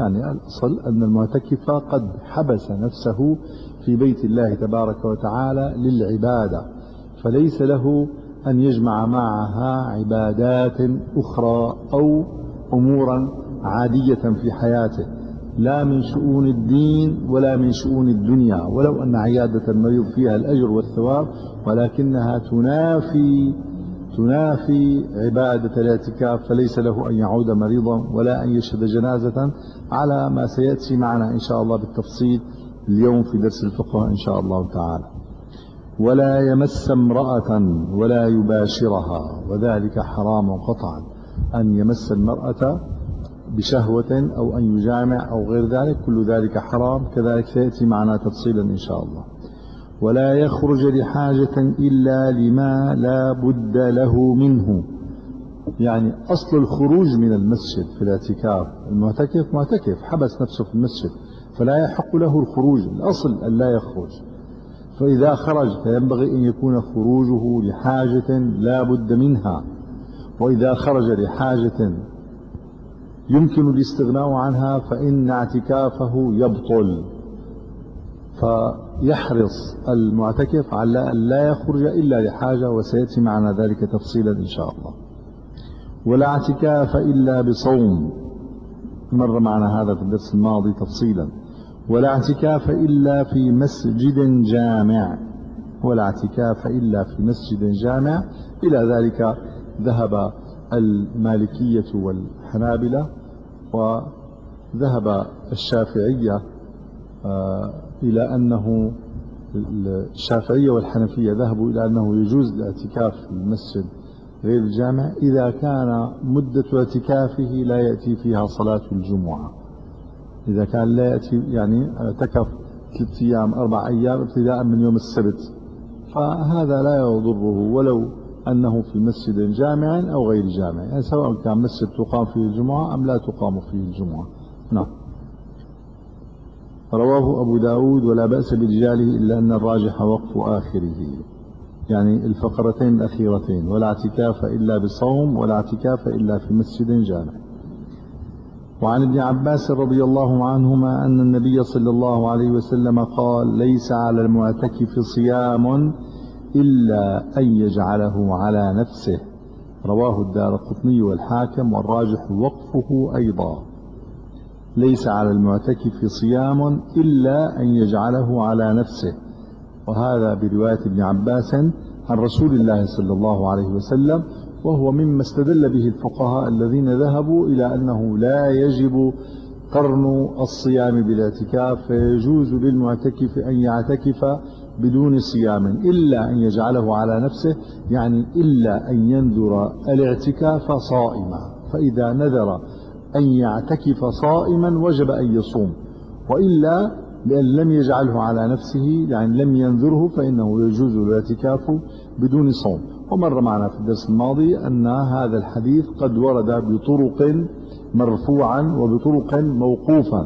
يعني الأصل أن المعتكف قد حبس نفسه في بيت الله تبارك وتعالى للعبادة، فليس له أن يجمع معها عبادات أخرى أو أمورا عادية في حياته، لا من شؤون الدين ولا من شؤون الدنيا، ولو أن عيادة المريض فيها الأجر والثواب، ولكنها تنافي تنافي عبادة الاعتكاف، فليس له أن يعود مريضا ولا أن يشهد جنازة، على ما سيأتي معنا إن شاء الله بالتفصيل اليوم في درس الفقه إن شاء الله تعالى. ولا يمس امرأة ولا يباشرها، وذلك حرام قطعا، أن يمس المرأة بشهوة أو أن يجامع أو غير ذلك، كل ذلك حرام، كذلك سيأتي معنا تفصيلا إن شاء الله. ولا يخرج لحاجة إلا لما لا بد له منه، يعني أصل الخروج من المسجد في الاعتكاف، المعتكف معتكف حبس نفسه في المسجد فلا يحق له الخروج، الأصل أن لا يخرج، فإذا خرج فينبغي أن يكون خروجه لحاجة لا بد منها، وإذا خرج لحاجة يمكن الاستغناء عنها فإن اعتكافه يبطل، فيحرص المعتكف على أن لا يخرج إلا لحاجة، وسيأتي معنا ذلك تفصيلا إن شاء الله. ولا اعتكاف إلا بصوم، مر معنا هذا في الدرس الماضي تفصيلا. ولا اعتكاف إلا في مسجد جامع، ولا اعتكاف إلا في مسجد جامع، إلى ذلك ذهب المالكية والحنابلة، وذهب الشافعية إلى أنه الشافعية والحنفية ذهبوا إلى أنه يجوز الاعتكاف في المسجد غير الجامع إذا كان مدة اعتكافه لا يأتي فيها صلاة الجمعة، إذا كان لا يأتي يعني اعتكف ثلاثة أيام أربع أيام ابتداء من يوم السبت، فهذا لا يضره ولو أنه في مسجد جامع أو غير جامع، يعني سواء كان مسجد تقام فيه الجمعة أم لا تقام فيه الجمعة. نعم. رواه أبو داود ولا بأس برجاله إلا أن الراجح وقف آخره، يعني الفقرتين الأخيرتين، ولا اعتكاف إلا بصوم ولا اعتكاف إلا في مسجد جامع. وعن ابن عباس رضي الله عنهما أن النبي صلى الله عليه وسلم قال: ليس على المعتكف صيام إلا أن يجعله على نفسه. رواه الدارقطني والحاكم، والراجح وقفه أيضا. ليس على المعتكف صيام إلا أن يجعله على نفسه، وهذا برواية ابن عباس عن رسول الله صلى الله عليه وسلم، وهو مما استدل به الفقهاء الذين ذهبوا إلى أنه لا يجب قرن الصيام بالاعتكاف، فيجوز للمعتكف أن يعتكف بدون صيام إلا أن يجعله على نفسه، يعني إلا أن ينذر الاعتكاف صائما، فإذا نذر أن يعتكف صائما وجب أن يصوم، وإلا لأن لم يجعله على نفسه يعني لم ينذره فإنه يجوز الاعتكاف بدون صوم. ومر معنا في الدرس الماضي أن هذا الحديث قد ورد بطرق مرفوعا وبطرق موقوفا،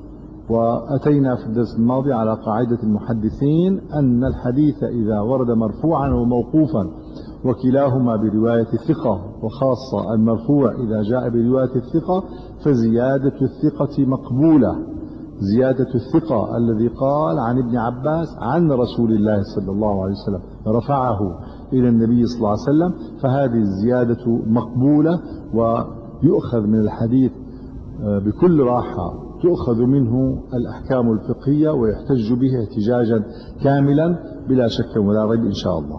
وأتينا في الدرس الماضي على قاعدة المحدثين أن الحديث إذا ورد مرفوعا وموقوفا وكلاهما برواية الثقة، وخاصة المرفوع إذا جاء برواية الثقة فزيادة الثقة مقبولة، زيادة الثقة الذي قال عن ابن عباس عن رسول الله صلى الله عليه وسلم رفعه إلى النبي صلى الله عليه وسلم، فهذه الزيادة مقبولة ويؤخذ من الحديث بكل راحة، تؤخذ منه الأحكام الفقهية ويحتج به احتجاجا كاملا بلا شك ولا ريب إن شاء الله.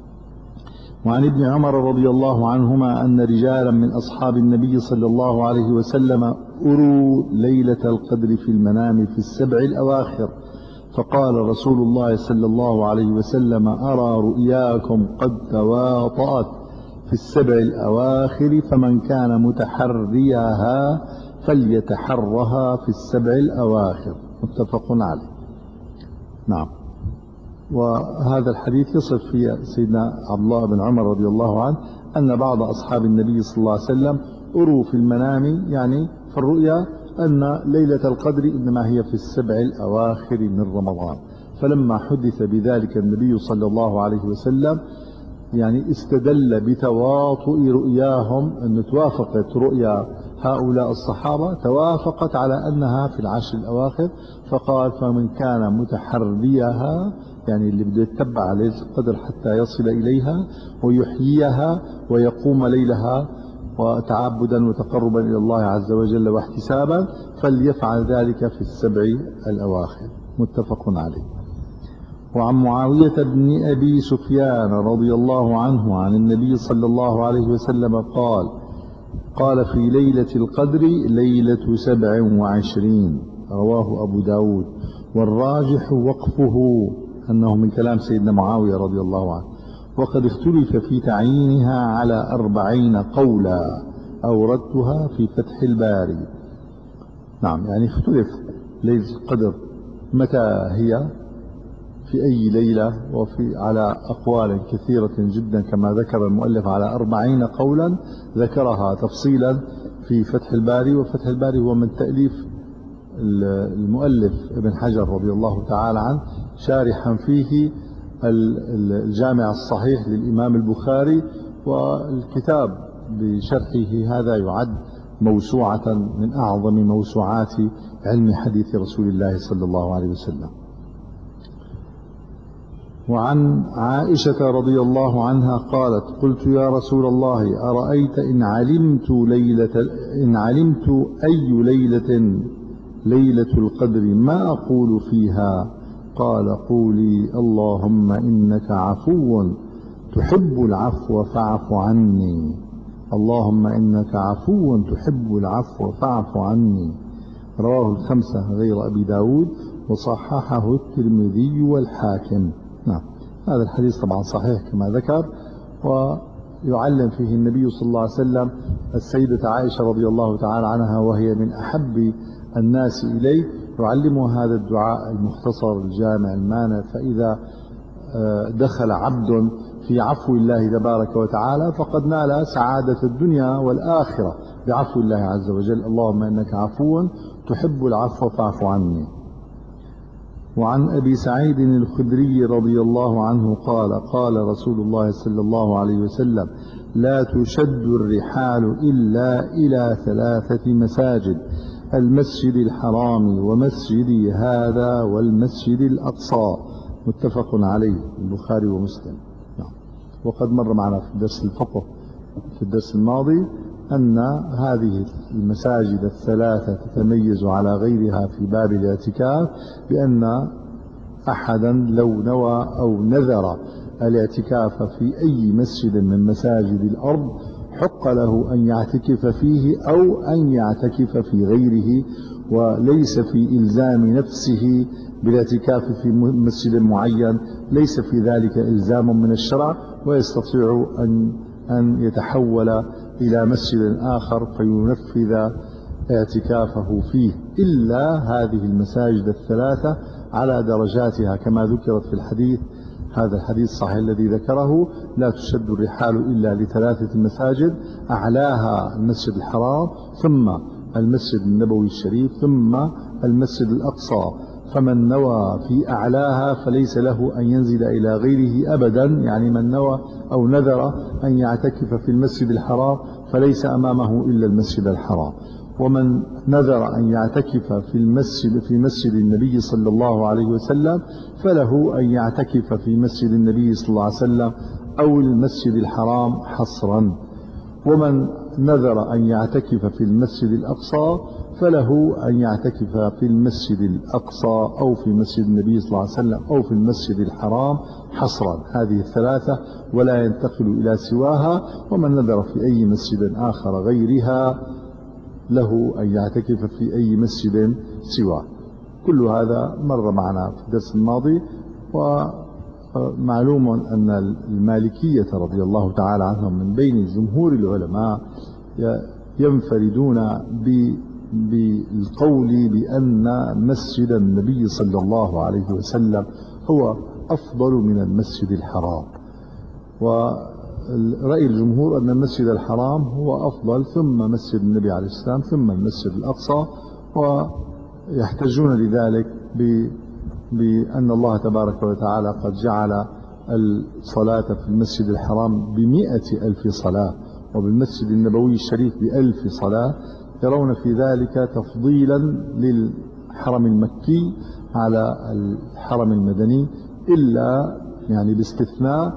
وعن ابن عمر رضي الله عنهما أن رجالا من أصحاب النبي صلى الله عليه وسلم أروا ليلة القدر في المنام في السبع الأواخر، فقال رسول الله صلى الله عليه وسلم: أرى رؤياكم قد تواطأت في السبع الأواخر، فمن كان متحريها فليتحرها في السبع الأواخر. متفق عليه. نعم. وهذا الحديث يصف في سيدنا عبد الله بن عمر رضي الله عنه أن بعض أصحاب النبي صلى الله عليه وسلم أروا في المنام، يعني في الرؤيا، أن ليلة القدر إنما هي في السبع الأواخر من رمضان، فلما حدث بذلك النبي صلى الله عليه وسلم يعني استدل بتواطؤ رؤياهم، أن توافقت رؤيا هؤلاء الصحابة توافقت على أنها في العشر الأواخر، فقال فمن كان متحريها، يعني اللي بده يتبع ليلة القدر حتى يصل إليها ويحييها ويقوم ليلها وتعبدا وتقربا إلى الله عز وجل واحتسابا، فليفعل ذلك في السبع الأواخر. متفق عليه. وعن معاوية بن أبي سفيان رضي الله عنه عن النبي صلى الله عليه وسلم قال قال في ليلة القدر ليلة سبع وعشرين، رواه أبو داود، والراجح وقفه أنه من كلام سيدنا معاوية رضي الله عنه، وقد اختلف في تعيينها على أربعين قولا، أوردتها في فتح الباري. نعم، يعني اختلف ليلة القدر متى هي، في أي ليلة، وفي على أقوال كثيرة جدا كما ذكر المؤلف على أربعين قولا ذكرها تفصيلا في فتح الباري. وفتح الباري هو من تأليف المؤلف ابن حجر رضي الله تعالى عنه، شارحا فيه الجامع الصحيح للإمام البخاري، والكتاب بشرحه هذا يعد موسوعة من أعظم موسوعات علم حديث رسول الله صلى الله عليه وسلم. وعن عائشة رضي الله عنها قالت قلت يا رسول الله أرأيت إن علمت ليلة إن علمت أي ليلة ليلة القدر ما أقول فيها؟ قال قولي اللهم إنك عفو تحب العفو فاعف عني، اللهم إنك عفو تحب العفو فاعف عني. رواه الخمسة غير أبي داود، وصححه الترمذي والحاكم. نعم، هذا الحديث طبعا صحيح كما ذكر، ويعلم فيه النبي صلى الله عليه وسلم السيدة عائشة رضي الله تعالى عنها، وهي من أحب الناس إليه، يعلمها هذا الدعاء المختصر الجامع المانع. فإذا دخل عبد في عفو الله تبارك وتعالى فقد نال سعادة الدنيا والآخرة بعفو الله عز وجل، اللهم إنك عفو تحب العفو فاعف عني. وعن أبي سعيد الخدري رضي الله عنه قال قال رسول الله صلى الله عليه وسلم لا تشد الرحال إلا إلى ثلاثة مساجد: المسجد الحرام ومسجدي هذا والمسجد الأقصى. متفق عليه البخاري ومسلم. وقد مر معنا في درس الفقه في الدرس الماضي أن هذه المساجد الثلاثة تتميز على غيرها في باب الاعتكاف بأن أحدا لو نوى أو نذر الاعتكاف في أي مسجد من مساجد الأرض حق له أن يعتكف فيه أو أن يعتكف في غيره، وليس في إلزام نفسه بالاعتكاف في مسجد معين، ليس في ذلك إلزام من الشرع، ويستطيع أن أن يتحول إلى مسجد آخر فينفذ اعتكافه فيه، إلا هذه المساجد الثلاثة على درجاتها كما ذكرت في الحديث. هذا الحديث الصحيح الذي ذكره: لا تشد الرحال إلا لثلاثة مساجد، أعلاها المسجد الحرام، ثم المسجد النبوي الشريف، ثم المسجد الأقصى. فمن نوى في أعلاها فليس له أن ينزل إلى غيره أبدا، يعني من نوى أو نذر أن يعتكف في المسجد الحرام فليس أمامه إلا المسجد الحرام. ومن نذر أن يعتكف في المسجد في مسجد النبي صلى الله عليه وسلم فله أن يعتكف في مسجد النبي صلى الله عليه وسلم أو المسجد الحرام حصرا. ومن نذر أن يعتكف في المسجد الأقصى فله أن يعتكف في المسجد الأقصى أو في مسجد النبي صلى الله عليه وسلم أو في المسجد الحرام حصرا، هذه الثلاثة، ولا ينتقل إلى سواها. ومن نذر في أي مسجد آخر غيرها له أن يعتكف في أي مسجد سواه. كل هذا مر معنا في الدرس الماضي. ومعلوم أن المالكية رضي الله تعالى عنهم من بين جمهور العلماء ينفردون بالقول بأن مسجد النبي صلى الله عليه وسلم هو أفضل من المسجد الحرام، ورأي الجمهور أن المسجد الحرام هو أفضل، ثم مسجد النبي عليه السلام، ثم المسجد الأقصى. ويحتجون لذلك بأن الله تبارك وتعالى قد جعل الصلاة في المسجد الحرام بمئة ألف صلاة، وبالمسجد النبوي الشريف بألف صلاة، يرون في ذلك تفضيلا للحرم المكي على الحرم المدني، إلا يعني باستثناء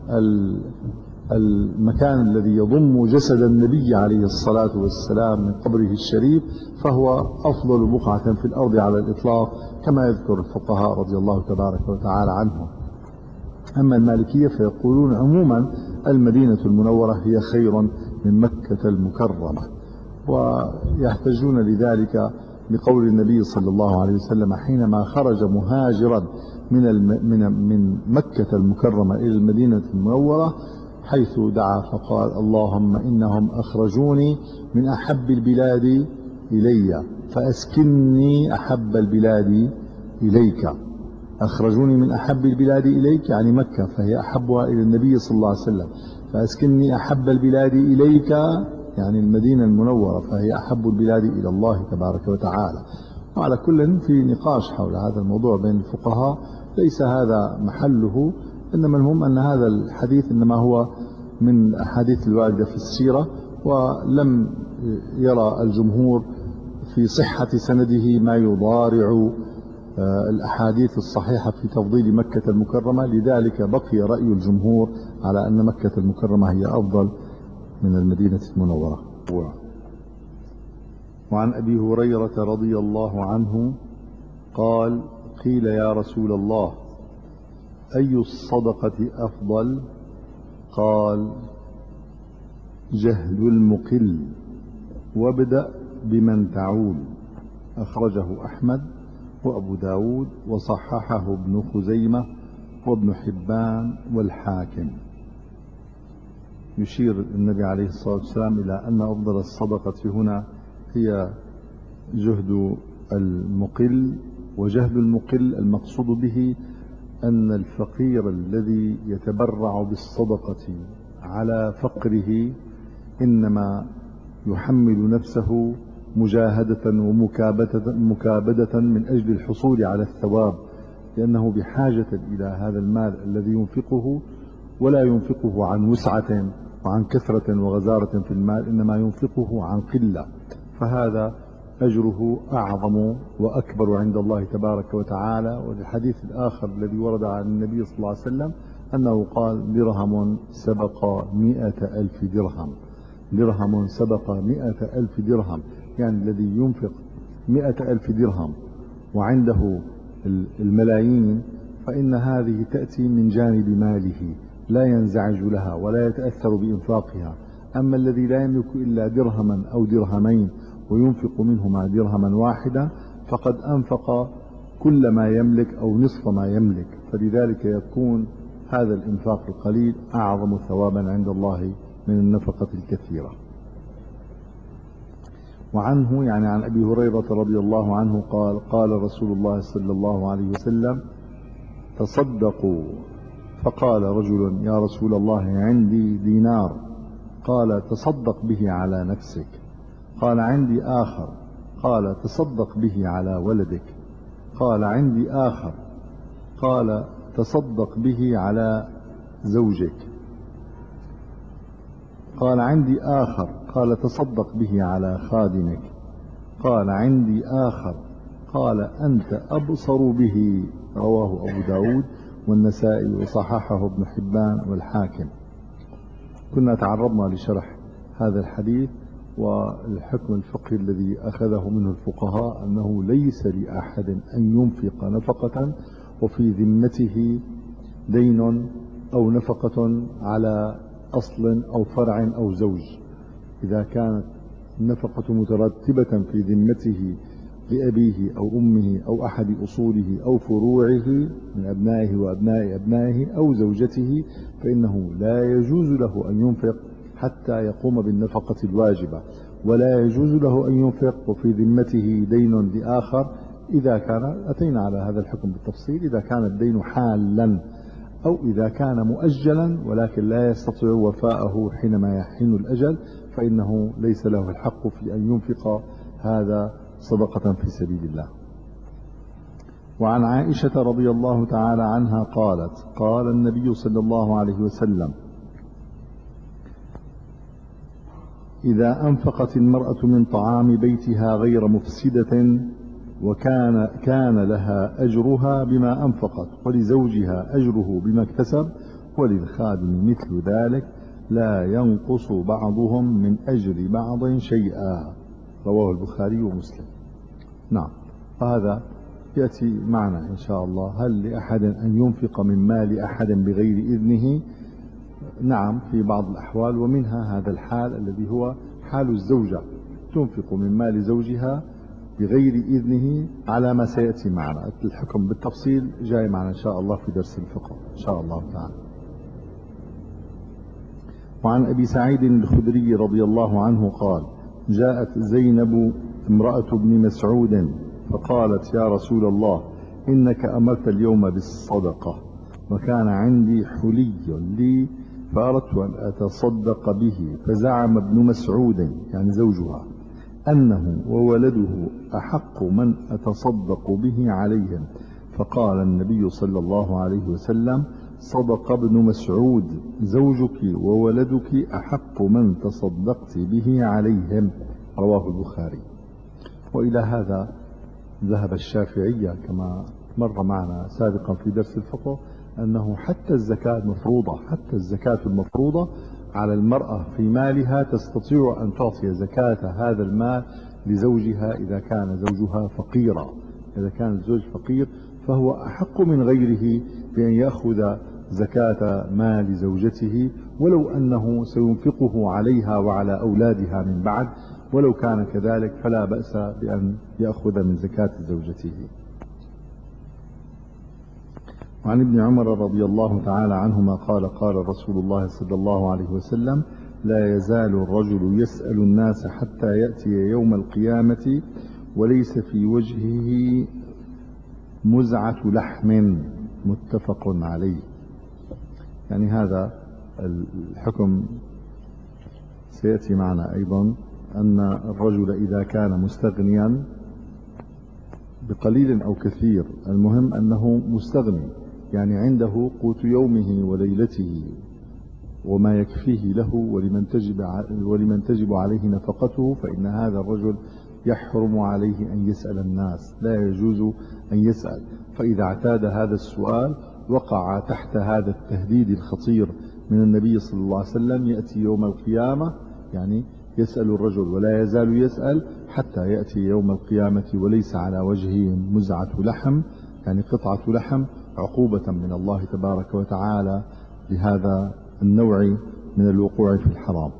المكان الذي يضم جسد النبي عليه الصلاة والسلام من قبره الشريف، فهو أفضل بقعة في الأرض على الإطلاق كما يذكر الفقهاء رضي الله تبارك وتعالى عنهم. أما المالكية فيقولون عموما المدينة المنورة هي خير من مكة المكرمة، ويحتجون لذلك بقول النبي صلى الله عليه وسلم حينما خرج مهاجرا من من من مكة المكرمة إلى المدينة المنورة، حيث دعا فقال: اللهم إنهم أخرجوني من أحب البلاد إلي فأسكنني أحب البلاد إليك. أخرجوني من أحب البلاد إليك يعني مكة، فهي أحبها إلى النبي صلى الله عليه وسلم، فأسكنني أحب البلاد إليك يعني المدينة المنورة، فهي أحب البلاد إلى الله تبارك وتعالى. وعلى كل في نقاش حول هذا الموضوع بين الفقهاء، ليس هذا محله، إنما المهم أن هذا الحديث إنما هو من الأحاديث الواردة في السيرة، ولم يرى الجمهور في صحة سنده ما يضارع الأحاديث الصحيحة في تفضيل مكة المكرمة، لذلك بقي رأي الجمهور على أن مكة المكرمة هي أفضل من المدينة المنورة. وعن أبي هريرة رضي الله عنه قال: قيل يا رسول الله أي الصدقة أفضل؟ قال: جهل المقل، وابدأ بمن تعول. أخرجه أحمد وأبو داود وصححه ابن خزيمة وابن حبان والحاكم. يشير النبي عليه الصلاة والسلام إلى أن أفضل الصدقة هنا هي جهد المقل، وجهد المقل المقصود به أن الفقير الذي يتبرع بالصدقة على فقره إنما يحمل نفسه مجاهدة ومكابدة مكابدة من أجل الحصول على الثواب، لأنه بحاجة إلى هذا المال الذي ينفقه، ولا ينفقه عن وسعة وعن كثرة وغزارة في المال، إنما ينفقه عن قلة، فهذا أجره أعظم وأكبر عند الله تبارك وتعالى. والحديث الآخر الذي ورد عن النبي صلى الله عليه وسلم أنه قال: درهم سبق مئة ألف درهم. درهم سبق مئة ألف درهم، يعني الذي ينفق مئة ألف درهم وعنده الملايين، فإن هذه تأتي من جانب ماله لا ينزعج لها ولا يتأثر بإنفاقها. أما الذي لا يملك إلا درهما أو درهمين وينفق منهما درهما واحدا، فقد أنفق كل ما يملك أو نصف ما يملك، فلذلك يكون هذا الإنفاق القليل أعظم ثوابا عند الله من النفقة الكثيرة. وعنه يعني عن أبي هريرة رضي الله عنه قال: قال رسول الله صلى الله عليه وسلم: تصدقوا. فقال رجل: يا رسول الله عندي دينار. قال: تصدق به على نفسك. قال: عندي آخر. قال: تصدق به على ولدك. قال: عندي آخر. قال: تصدق به على زوجك. قال: عندي آخر. قال: تصدق به على خادمك. قال: عندي آخر. قال: أنت أبصر به. رواه أبو داود والنسائي وصححه ابن حبان والحاكم. كنا تعرضنا لشرح هذا الحديث، والحكم الفقهي الذي أخذه منه الفقهاء أنه ليس لأحد أن ينفق نفقة وفي ذمته دين أو نفقة على أصل أو فرع أو زوج. إذا كانت النفقة مترتبة في ذمته لأبيه أو أمه أو أحد أصوله أو فروعه من أبنائه وأبناء أبنائه أو زوجته، فإنه لا يجوز له أن ينفق حتى يقوم بالنفقة الواجبة، ولا يجوز له أن ينفق وفي ذمته دين لآخر. إذا كان أتينا على هذا الحكم بالتفصيل، إذا كان الدين حالا أو إذا كان مؤجلا ولكن لا يستطيع وفاءه حينما يحين الأجل، فإنه ليس له الحق في أن ينفق هذا صدقة في سبيل الله. وعن عائشة رضي الله تعالى عنها قالت: قال النبي صلى الله عليه وسلم: إذا أنفقت المرأة من طعام بيتها غير مفسدة وكان كان لها أجرها بما أنفقت ولزوجها أجره بما اكتسب وللخادم مثل ذلك لا ينقص بعضهم من أجر بعض شيئا. رواه البخاري ومسلم. نعم، هذا يأتي معنا إن شاء الله. هل لأحد أن ينفق من مال أحد بغير إذنه؟ نعم، في بعض الأحوال، ومنها هذا الحال الذي هو حال الزوجة، تنفق من مال زوجها بغير إذنه على ما سيأتي معنا. الحكم بالتفصيل جاي معنا إن شاء الله في درس الفقه إن شاء الله تعالى. وعن أبي سعيد الخدري رضي الله عنه قال: جاءت زينب امرأة ابن مسعود فقالت: يا رسول الله، إنك أمرت اليوم بالصدقة وكان عندي حلي لي فأردت أن أتصدق به، فزعم ابن مسعود يعني زوجها أنه وولده أحق من أتصدق به عليهم، فقال النبي صلى الله عليه وسلم: صدق ابن مسعود، زوجك وولدك أحق من تصدقت به عليهم. رواه البخاري. وإلى هذا ذهب الشافعية كما مر معنا سابقا في درس الفقه، أنه حتى الزكاة مفروضة، حتى الزكاة المفروضة على المرأة في مالها تستطيع أن تعطي زكاة هذا المال لزوجها إذا كان زوجها فقيرا. إذا كان الزوج فقير فهو أحق من غيره بأن يأخذ زكاة مال زوجته، ولو أنه سينفقه عليها وعلى أولادها من بعد، ولو كان كذلك فلا بأس بأن يأخذ من زكاة زوجته. وعن ابن عمر رضي الله تعالى عنهما قال: قال رسول الله صلى الله عليه وسلم: لا يزال الرجل يسأل الناس حتى يأتي يوم القيامة وليس في وجهه مزعة لحم. متفق عليه. يعني هذا الحكم سيأتي معنا أيضا، أن الرجل إذا كان مستغنيا بقليل أو كثير، المهم أنه مستغني، يعني عنده قوت يومه وليلته وما يكفيه له ولمن تجب, ولمن تجب عليه نفقته، فإن هذا الرجل يحرم عليه أن يسأل الناس، لا يجوز أن يسأل. فإذا اعتاد هذا السؤال وقع تحت هذا التهديد الخطير من النبي صلى الله عليه وسلم. يأتي يوم القيامة، يعني يسأل الرجل ولا يزال يسأل حتى يأتي يوم القيامة وليس على وجهه مزعة لحم، يعني قطعة لحم، عقوبة من الله تبارك وتعالى لهذا النوع من الوقوع في الحرام.